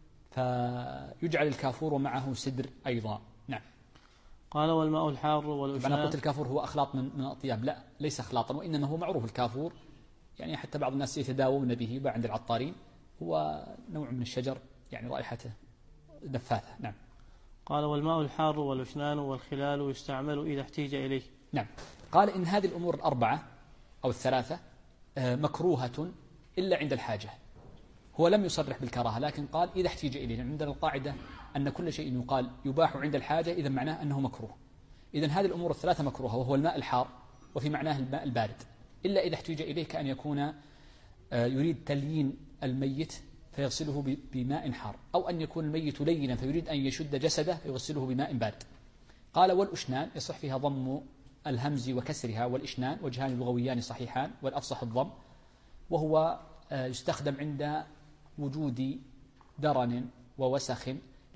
فيجعل الكافور ومعه سدر أيضا. نعم. قال: والماء الحار والأشنان. أنا قلت الكافور هو أخلاط من الأطياب، لا ليس أخلاطا، وإنما هو معروف الكافور، يعني حتى بعض الناس يتداوون به عند العطارين، هو نوع من الشجر يعني رائحته نفاثة. نعم. قال: والماء الحار والأشنان والخلال يستعمل إذا احتيج إليه. نعم. قال: إن هذه الأمور ال4 أو ال3 مكروهة إلا عند الحاجة. هو لم يصرح بالكراهة، لكن قال إذا احتيج إليه. عندنا القاعدة أن كل شيء يقال يباح عند الحاجة إذا معناه أنه مكروه. إذن هذه الأمور ال3 مكروهة، وهو الماء الحار وفي معناه الماء البارد، إلا إذا احتيج إليه، كأن يكون يريد تليين الميت فيغسله بماء حار، أو أن يكون الميت لينا فيريد أن يشد جسده فيغسله بماء بارد. قال: والأشنان يصح فيها ضم الهمز وكسرها، والإشنان وجهان لغويان صحيحان، والأفصح الضم، وهو يستخدم عند وجود درن ووسخ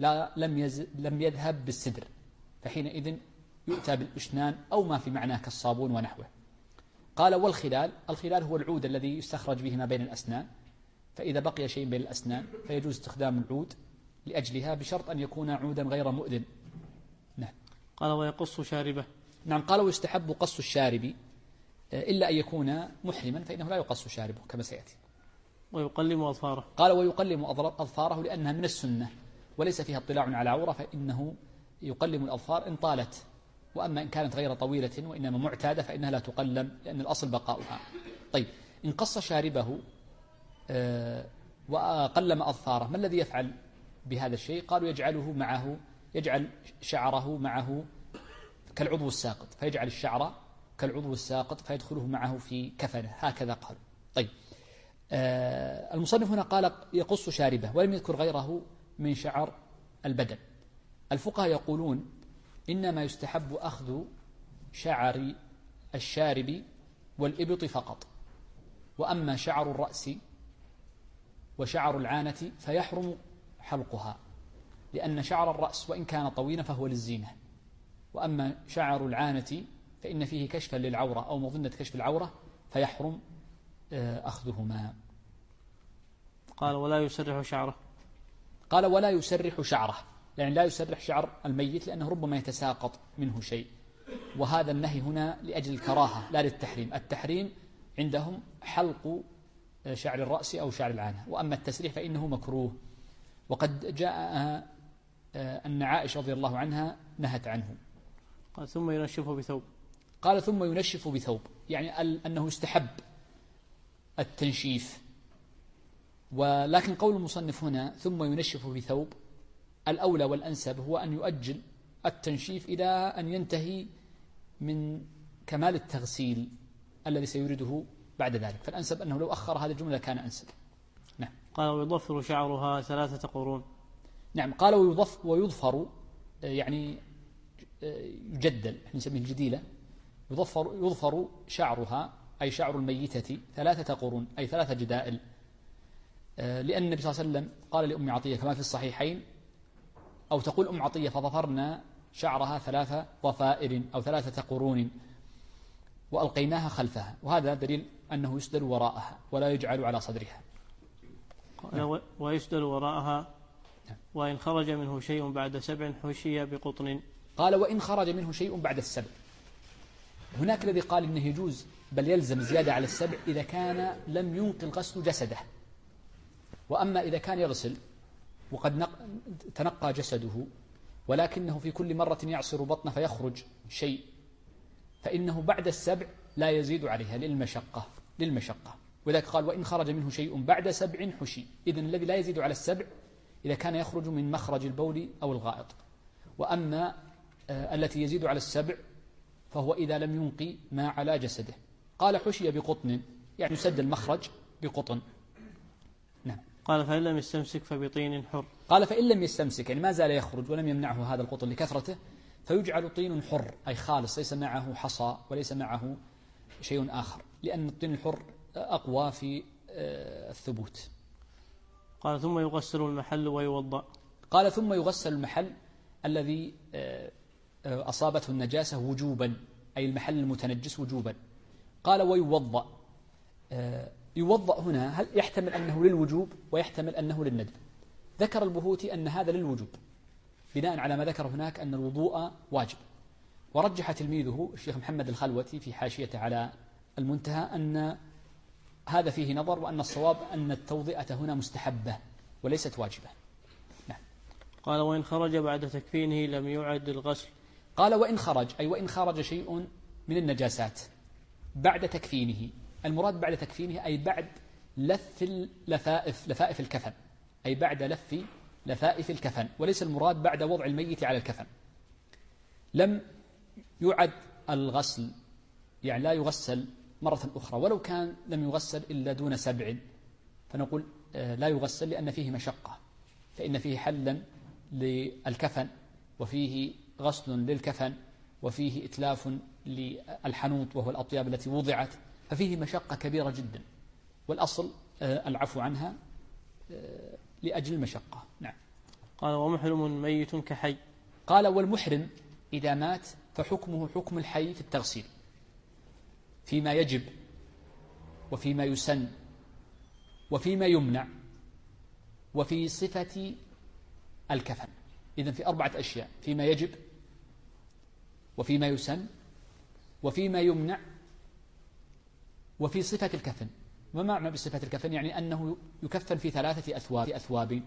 لم يذهب بالسدر، فحينئذ يؤتى بالأشنان أو ما في معناه كالصابون ونحوه. قال: والخلال، الخلال هو العود الذي يستخرج به ما بين الأسنان، فإذا بقي شيء بين الأسنان فيجوز استخدام العود لأجلها، بشرط أن يكون عودا غير مؤذن. نعم. قال: ويقص شاربه. نعم. قال: ويستحب قص الشارب إلا أن يكون محرما، فإنه لا يقص شاربه كما سيأتي. ويقلم أظفاره. قال: ويقلم أظفاره لأنها من السنة وليس فيها اطلاع على عورة، فإنه يقلم الأظفار إن طالت، وأما إن كانت غير طويلة وإنما معتادة فإنها لا تقلم، لأن الأصل بقاؤها. طيب، إن قص شاربه وقلم أظفاره، ما الذي يفعل بهذا الشيء؟ قالوا: يجعل شعره معه كالعضو الساقط، فيجعل الشعر كالعضو الساقط فيدخله معه في كفنه، هكذا قالوا. طيب، المصنف هنا قال: يقص شاربه، ولم يذكر غيره من شعر البدن. الفقهاء يقولون: إنما يستحب أخذ شعر الشارب والإبط فقط، وأما شعر الرأس وشعر العانة فيحرم حلقها، لأن شعر الرأس وإن كان طويلا فهو للزينة، وأما شعر العانة فإن فيه كشفا للعورة أو مظنة كشف العورة فيحرم أخذهما. قال: ولا يسرح شعره. قال: ولا يسرح شعره، يعني لا يسرح شعر الميت، لأنه ربما يتساقط منه شيء، وهذا النهي هنا لأجل الكراهة لا للتحريم. التحريم عندهم حلق شعر الرأس أو شعر العانة، وأما التسريح فإنه مكروه. وقد جاء أن عائشة رضي الله عنها نهت عنه. قال: ثم ينشفه بثوب. قال: ثم ينشف بثوب، يعني أنه يستحب التنشيف. ولكن قول المصنف هنا ثم ينشف بثوب، الأولى والأنسب هو أن يؤجل التنشيف إلى أن ينتهي من كمال التغسيل الذي سيريده بعد ذلك، فالأنسب أنه لو أخر هذه الجملة كان أنسب. نعم. قال: ويضفر شعرها 3 قرون. نعم. قال: ويضفر يعني يجدل، نسميه الجديلة، يظفر شعرها أي شعر الميتة 3 قرون أي 3 جدائل، لأن النبي صلى الله عليه وسلم قال لأم عطية كما في الصحيحين، أو تقول أم عطية فظفرنا شعرها 3 ضفائر أو 3 قرون وألقيناها خلفها، وهذا دليل أنه يسدل وراءها ولا يجعل على صدرها. ويسدل وراءها وإن خرج منه شيء بعد 7 حشي بقطن. قال وإن خرج منه شيء بعد 7. هناك الذي قال إنه يجوز بل يلزم زيادة على 7 إذا كان لم ينقل الغسل جسده، وأما إذا كان يغسل وقد تنقى جسده ولكنه في كل مرة يعصر بطنه فيخرج شيء فإنه بعد 7 لا يزيد عليها للمشقة. ولذلك قال وإن خرج منه شيء بعد 7 حشي. إذن الذي لا يزيد على 7 إذا كان يخرج من مخرج البول أو الغائط، وأما التي يزيد على 7 فهو إذا لم ينقي ما على جسده. قال حشي بقطن يعني يسد المخرج بقطن. نعم. قال فإن لم يستمسك فبطين حر. قال فإن لم يستمسك يعني ما زال يخرج ولم يمنعه هذا القطن لكثرته فيجعل طين حر أي خالص ليس معه حصى وليس معه شيء آخر، لأن الطين الحر أقوى في الثبوت. قال ثم يغسل المحل ويوضأ. قال ثم يغسل المحل الذي أصابته النجاسة وجوبا أي المحل المتنجس وجوبا. قال ويوضأ. يوضأ هنا هل يحتمل أنه للوجوب ويحتمل أنه للندب. ذكر البهوتي أن هذا للوجوب بناء على ما ذكر هناك أن الوضوء واجب، ورجح تلميذه الشيخ محمد الخلوتي في حاشيته على المنتهى أن هذا فيه نظر، وأن الصواب أن التوضئة هنا مستحبة وليست واجبة. نعم. قال وإن خرج بعد تكفينه لم يعد الغسل. قال وإن خرج أي وإن خرج شيء من النجاسات بعد تكفينه. المراد بعد تكفينه أي بعد لف لفائف الكفن، أي بعد لف لفائف الكفن، وليس المراد بعد وضع الميت على الكفن. لم يعد الغسل يعني لا يغسل مرة أخرى، ولو كان لم يغسل إلا دون 7 فنقول لا يغسل لأن فيه مشقة، فإن فيه حلا للكفن وفيه غسل للكفن وفيه إتلاف للحنوط وهو الأطياب التي وضعت، ففيه مشقة كبيرة جدا، والأصل العفو عنها لأجل المشقة. نعم. قال ومحرم ميت كحي. قال والمحرم إذا مات فحكمه حكم الحي في التغسيل فيما يجب وفيما يسن وفيما يمنع وفي صفة الكفن. إذن في 4 أشياء: فيما يجب وفيما يسن وفيما يمنع وفي صفة الكفن. ما معنى بصفة الكفن؟ يعني أنه يكفن في 3 أثواب،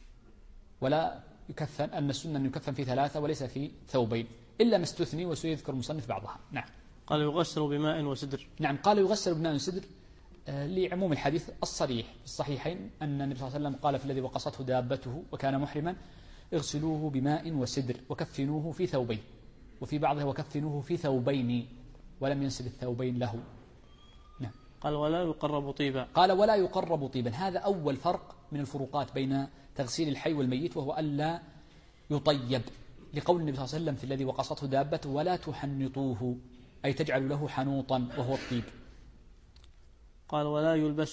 ولا يكفن أن السنة أن يكفن في 3 وليس في ثوبين، إلا ما استثني وسيذكر المصنف بعضها. نعم. قال يغسل بماء وسدر. نعم. قال يغسل بماء وسدر لعموم الحديث الصريح في الصحيحين أن النبي صلى الله عليه وسلم قال في الذي وقصته دابته وكان محرما: اغسلوه بماء وسدر وكفنوه في ثوبين، وفي بعضها وكفنوه في ثوبين ولم ينسب الثوبين له. نعم. قال ولا يقرب طيبا. قال ولا يقرب طيبا. هذا أول فرق من الفروقات بين تغسيل الحي والميت، وهو ألا يطيب، لقول النبي صلى الله عليه وسلم في الذي وقصته دابته: ولا تحنطوه، أي تجعل له حنوطا وهو الطيب. قال ولا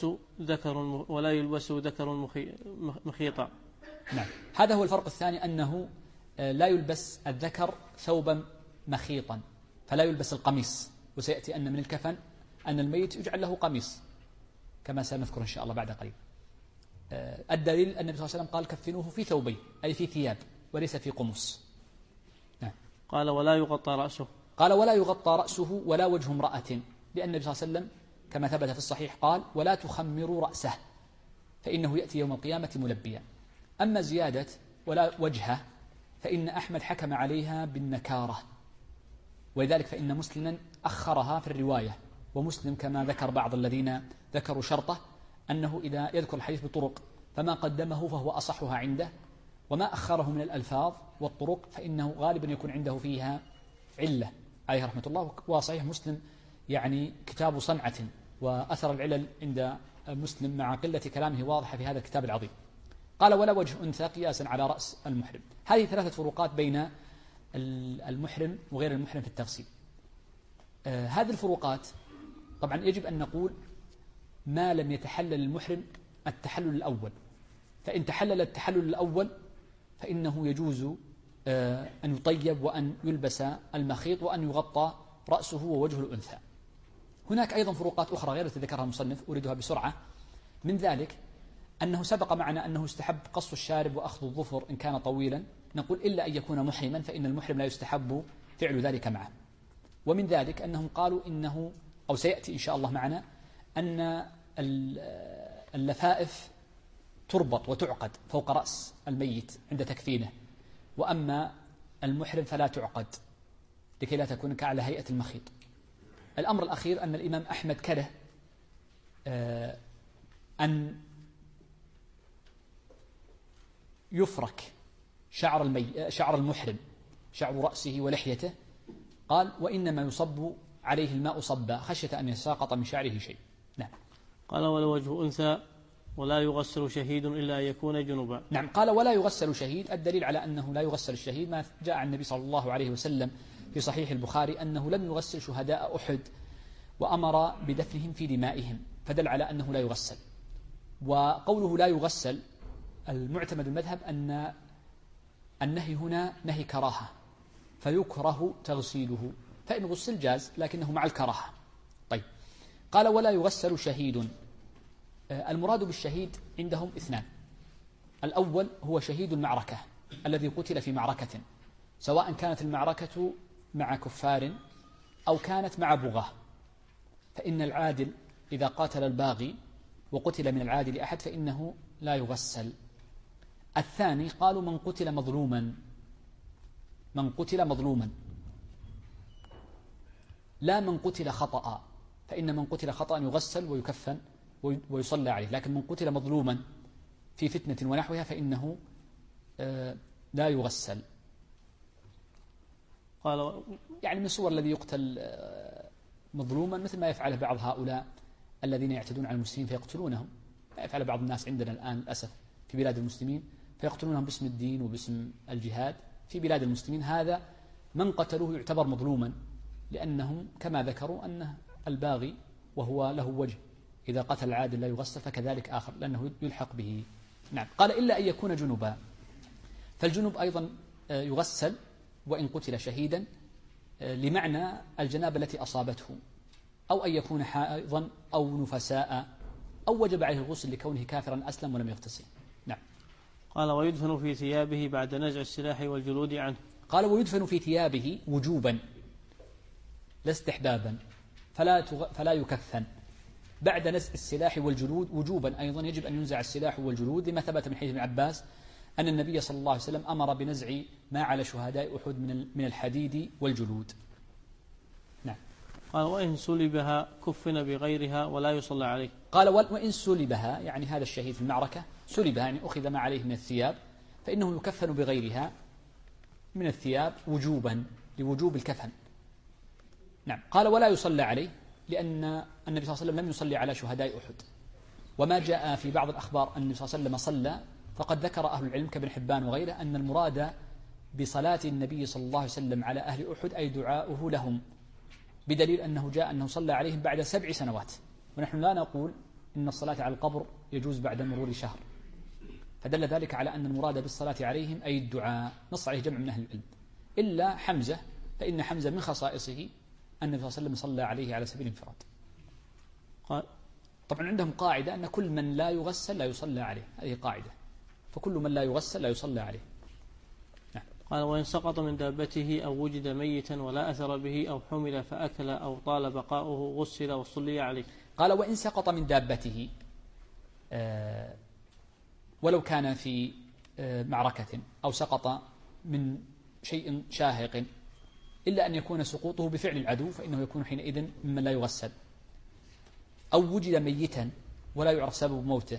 يلبس ذكر مخيطا. نعم. هذا هو الفرق الثاني، أنه لا يلبس الذكر ثوبا مخيطا، فلا يلبس القميص، وسيأتي أن من الكفن أن الميت يجعل له قميص كما سنذكر إن شاء الله بعد قليل. الدليل أن النبي صلى الله عليه وسلم قال كفنوه في ثوبين، أي في ثياب وليس في قمص. نعم. قال ولا يغطى رأسه. قال ولا يغطى رأسه ولا وجه امرأة، لأن النبي صلى الله عليه وسلم كما ثبت في الصحيح قال: ولا تخمروا رأسه فإنه يأتي يوم القيامة ملبيا. أما زيادة ولا وجهه فإن أحمد حكم عليها بالنكارة، ولذلك فإن مسلما أخرها في الرواية، ومسلم كما ذكر بعض الذين ذكروا شرطه أنه إذا يذكر الحديث بطرق فما قدمه فهو أصحها عنده، وما أخره من الألفاظ والطرق فإنه غالبا يكون عنده فيها علة عليه رحمة الله. وصحيح مسلم يعني كتاب صنعة، وأثر العلل عند مسلم مع قلة كلامه واضحة في هذا الكتاب العظيم. قال ولا وجه أنثى قياسا على رأس المحرم. هذه 3 فروقات بين المحرم وغير المحرم في التغسيل. هذه الفروقات طبعا يجب أن نقول ما لم يتحلل المحرم التحلل الأول، فإن تحلل التحلل الأول فإنه يجوز أن يطيب وأن يلبس المخيط وأن يغطى رأسه ووجه الأنثى. هناك أيضا فروقات أخرى غير التي ذكرها المصنف أريدها بسرعة. من ذلك أنه سبق معنا أنه يستحب قص الشارب وأخذ الظفر إن كان طويلا، نقول إلا أن يكون محرما فإن المحرم لا يستحب فعل ذلك معه. ومن ذلك أنهم قالوا إنه، أو سيأتي إن شاء الله معنا، أن اللفائف تربط وتعقد فوق رأس الميت عند تكفينه، وأما المحرم فلا تعقد لكي لا تكون على هيئة المخيط. الأمر الأخير أن الإمام أحمد كره أن يفرك شعر المحرم، شعر رأسه ولحيته، قال وإنما يصب عليه الماء صبا خشية أن يساقط من شعره شيء. نعم. قال ولا وجه أنثى ولا يغسل شهيد إلا أن يكون جنبا. نعم، قال ولا يغسل شهيد. الدليل على أنه لا يغسل الشهيد ما جاء عن النبي صلى الله عليه وسلم في صحيح البخاري أنه لم يغسل شهداء أحد وأمر بدفنهم في دمائهم، فدل على أنه لا يغسل. وقوله لا يغسل المعتمد المذهب أن النهي هنا نهي كراهة، فيكره تغسيله، فإن غسل جاز لكنه مع الكراهة. طيب، قال ولا يغسل شهيد. المراد بالشهيد عندهم اثنان. الأول هو شهيد المعركة الذي قتل في معركة، سواء كانت المعركة مع كفار أو كانت مع بغاة، فإن العادل إذا قاتل الباغي وقتل من العادل أحد فإنه لا يغسل. الثاني قالوا من قتل مظلوما لا من قتل خطأ، فإن من قتل خطأ يغسل ويكفن ويصلى عليه، لكن من قتل مظلوما في فتنة ونحوها فإنه لا يغسل. قال يعني من صور الذي يقتل مظلوما مثل ما يفعله بعض هؤلاء الذين يعتدون على المسلمين فيقتلونهم، ما يفعل بعض الناس عندنا الآن للأسف في بلاد المسلمين، فيقتلونهم باسم الدين وباسم الجهاد في بلاد المسلمين. هذا من قتلوه يعتبر مظلوما، لأنهم كما ذكروا أن الباغي وهو له وجه إذا قتل العادل لا يغسل، فكذلك آخر لأنه يلحق به. نعم. قال إلا أن يكون جنبا، فالجنب أيضا يغسل وإن قتل شهيدا لمعنى الجنابة التي أصابته، أو أن يكون حائضا أو نفساء، أو وجب عليه الغسل لكونه كافرا أسلم ولم يغتسل. نعم. قال ويدفن في ثيابه بعد نزع السلاح والجلود عنه. قال ويدفن في ثيابه وجوبا لا استحبابا، فلا يكفن بعد نزع السلاح والجلود. وجوبا أيضا يجب أن ينزع السلاح والجلود، لما ثبت من حديث ابن عباس أن النبي صلى الله عليه وسلم أمر بنزع ما على شهداء أحد من الحديد والجلود. نعم. قال وإن سلبها كفن بغيرها ولا يصلى عليه. قال وإن سلبها، يعني هذا الشهيد في المعركة سلبها يعني أخذ ما عليه من الثياب، فإنه يكفن بغيرها من الثياب وجوبا لوجوب الكفن. نعم. قال ولا يصلى عليه، لأن النبي صلى الله عليه وسلم لم يصلي على شهداء أحد، وما جاء في بعض الأخبار أن النبي صلى الله عليه وسلم صلى، فقد ذكر أهل العلم كابن حبان وغيره أن المراد بصلاة النبي صلى الله عليه وسلم على أهل أحد أي دعاؤه لهم، بدليل أنه جاء أنه صلى عليهم بعد 7 سنوات، ونحن لا نقول إن الصلاة على القبر يجوز بعد مرور شهر، فدل ذلك على أن المراد بالصلاة عليهم أي الدعاء. نص عليه جمع من أهل العلم إلا حمزة، فإن حمزة من خصائصه أن النبي صلى الله عليه وسلم صلى عليه على سبيل الانفراد. طبعا عندهم قاعدة أن كل من لا يغسل لا يصلى عليه، هذه قاعدة، فكل من لا يغسل لا يصلى عليه. نعم. قال وإن سقط من دابته أو وجد ميتا ولا أثر به أو حمل فأكل أو طال بقاؤه غسل وصلي عليه. قال وإن سقط من دابته ولو كان في معركة أو سقط من شيء شاهق، إلا أن يكون سقوطه بفعل العدو فإنه يكون حينئذ ممن لا يغسل، أو وجد ميتا ولا يعرف سبب موته،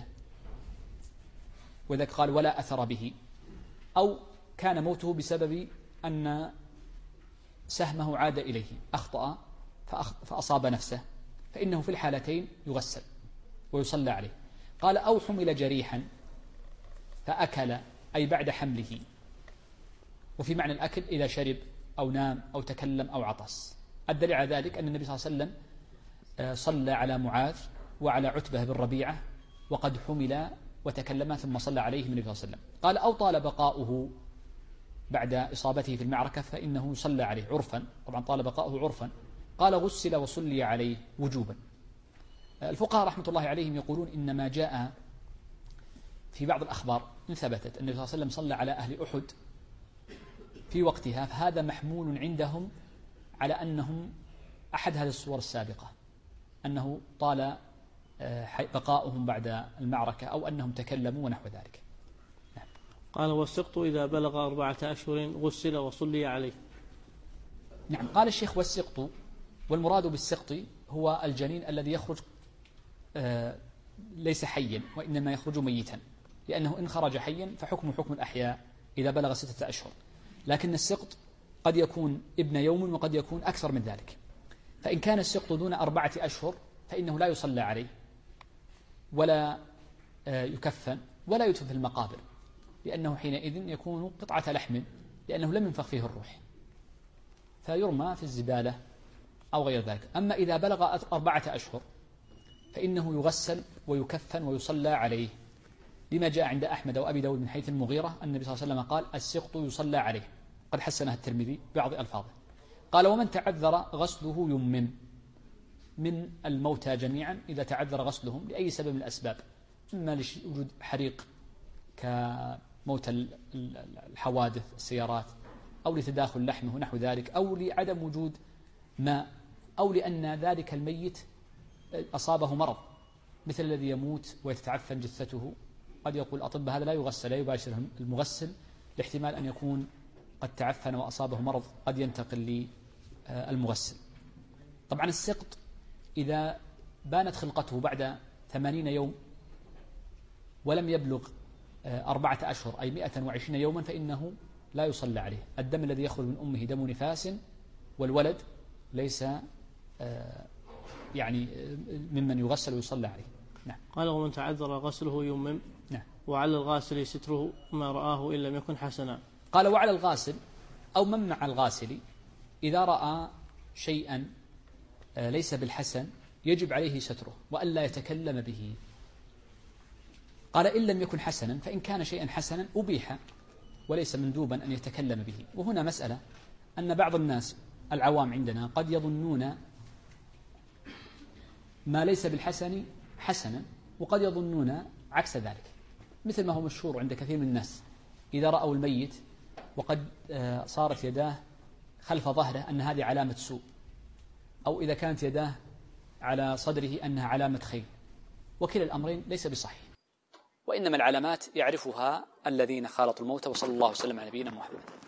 وذلك قال ولا أثر به، أو كان موته بسبب أن سهمه عاد إليه، أخطأ فأصاب نفسه، فإنه في الحالتين يغسل ويصلى عليه. قال أو حمل جريحا فأكل أي بعد حمله، وفي معنى الأكل إذا شرب أو نام أو تكلم أو عطس. الدليل على ذلك أن النبي صلى الله عليه وسلم صلى على معاذ وعلى عتبة بن ربيعة وقد حمل وتكلم ثم صلى عليه النبي صلى الله عليه وسلم. قال أو طال بقاؤه بعد إصابته في المعركة فإنه صلى عليه عرفا، طبعا طال بقاؤه عرفا. قال غسل وصلي عليه وجوبا. الفقهاء رحمة الله عليهم يقولون إنما جاء في بعض الأخبار إن ثبتت النبي صلى الله عليه وسلم صلى على أهل أحد في وقتها، فهذا محمول عندهم على أنهم أحد هذه الصور السابقة، أنه طال بقاؤهم بعد المعركة أو أنهم تكلموا ونحو ذلك. نعم. قال والسقط إذا بلغ 4 أشهر غسل وصلي عليه. نعم. قال الشيخ والسقط، والمراد بالسقط هو الجنين الذي يخرج ليس حيا وإنما يخرج ميتا، لأنه إن خرج حيا فحكم حكم الأحياء إذا بلغ 6 أشهر، لكن السقط قد يكون ابن يوم وقد يكون أكثر من ذلك. فإن كان السقط دون 4 أشهر فإنه لا يصلى عليه ولا يكفن ولا يدفن في المقابر، لأنه حينئذ يكون قطعة لحم، لأنه لم ينفخ فيه الروح، فيرمى في الزبالة أو غير ذلك. أما إذا بلغ 4 أشهر فإنه يغسل ويكفن ويصلى عليه، لما جاء عند أحمد وأبي داود من حيث المغيرة النبي صلى الله عليه وسلم قال السقط يصلى عليه، قد حسنها الترمذي بعض ألفاظه. قال ومن تعذر غسله يمم من الموتى جميعا إذا تعذر غسلهم لأي سبب من الأسباب، إما لوجود حريق كموت الحوادث السيارات، أو لتداخل لحمه نحو ذلك، أو لعدم وجود ماء، أو لأن ذلك الميت أصابه مرض مثل الذي يموت ويتعفن جثته. قد يقول الأطباء هذا لا يغسل، لا يباشر المغسل لاحتمال أن يكون قد تعفن وأصابه مرض قد ينتقل للمغسل. طبعا السقط إذا بانت خلقته بعد 80 يوم ولم يبلغ 4 أشهر أي 120 يوما فإنه لا يصلى عليه. الدم الذي يخرج من أمه دم نفاس، والولد ليس يعني ممن يغسل ويصلى عليه. نعم. قال ومن تعذر غسله يمم. نعم. وعلى الغاسل ستره ما رآه إن لم يكن حسنا. قال وعلى الغاسل أو من مع الغاسل إذا رأى شيئا ليس بالحسن يجب عليه ستره وألا يتكلم به. قال إن لم يكن حسنا، فإن كان شيئا حسنا أبيح وليس مندوبا أن يتكلم به. وهنا مسألة أن بعض الناس العوام عندنا قد يظنون ما ليس بالحسن حسنا وقد يظنون عكس ذلك، مثل ما هو مشهور عند كثير من الناس إذا رأوا الميت وقد صارت يداه خلف ظهره أن هذه علامة سوء، أو إذا كانت يداه على صدره أنها علامة خير، وكلا الأمرين ليس بصحيح، وإنما العلامات يعرفها الذين خالطوا الموت. وصلى الله وسلم على نبينا محمد.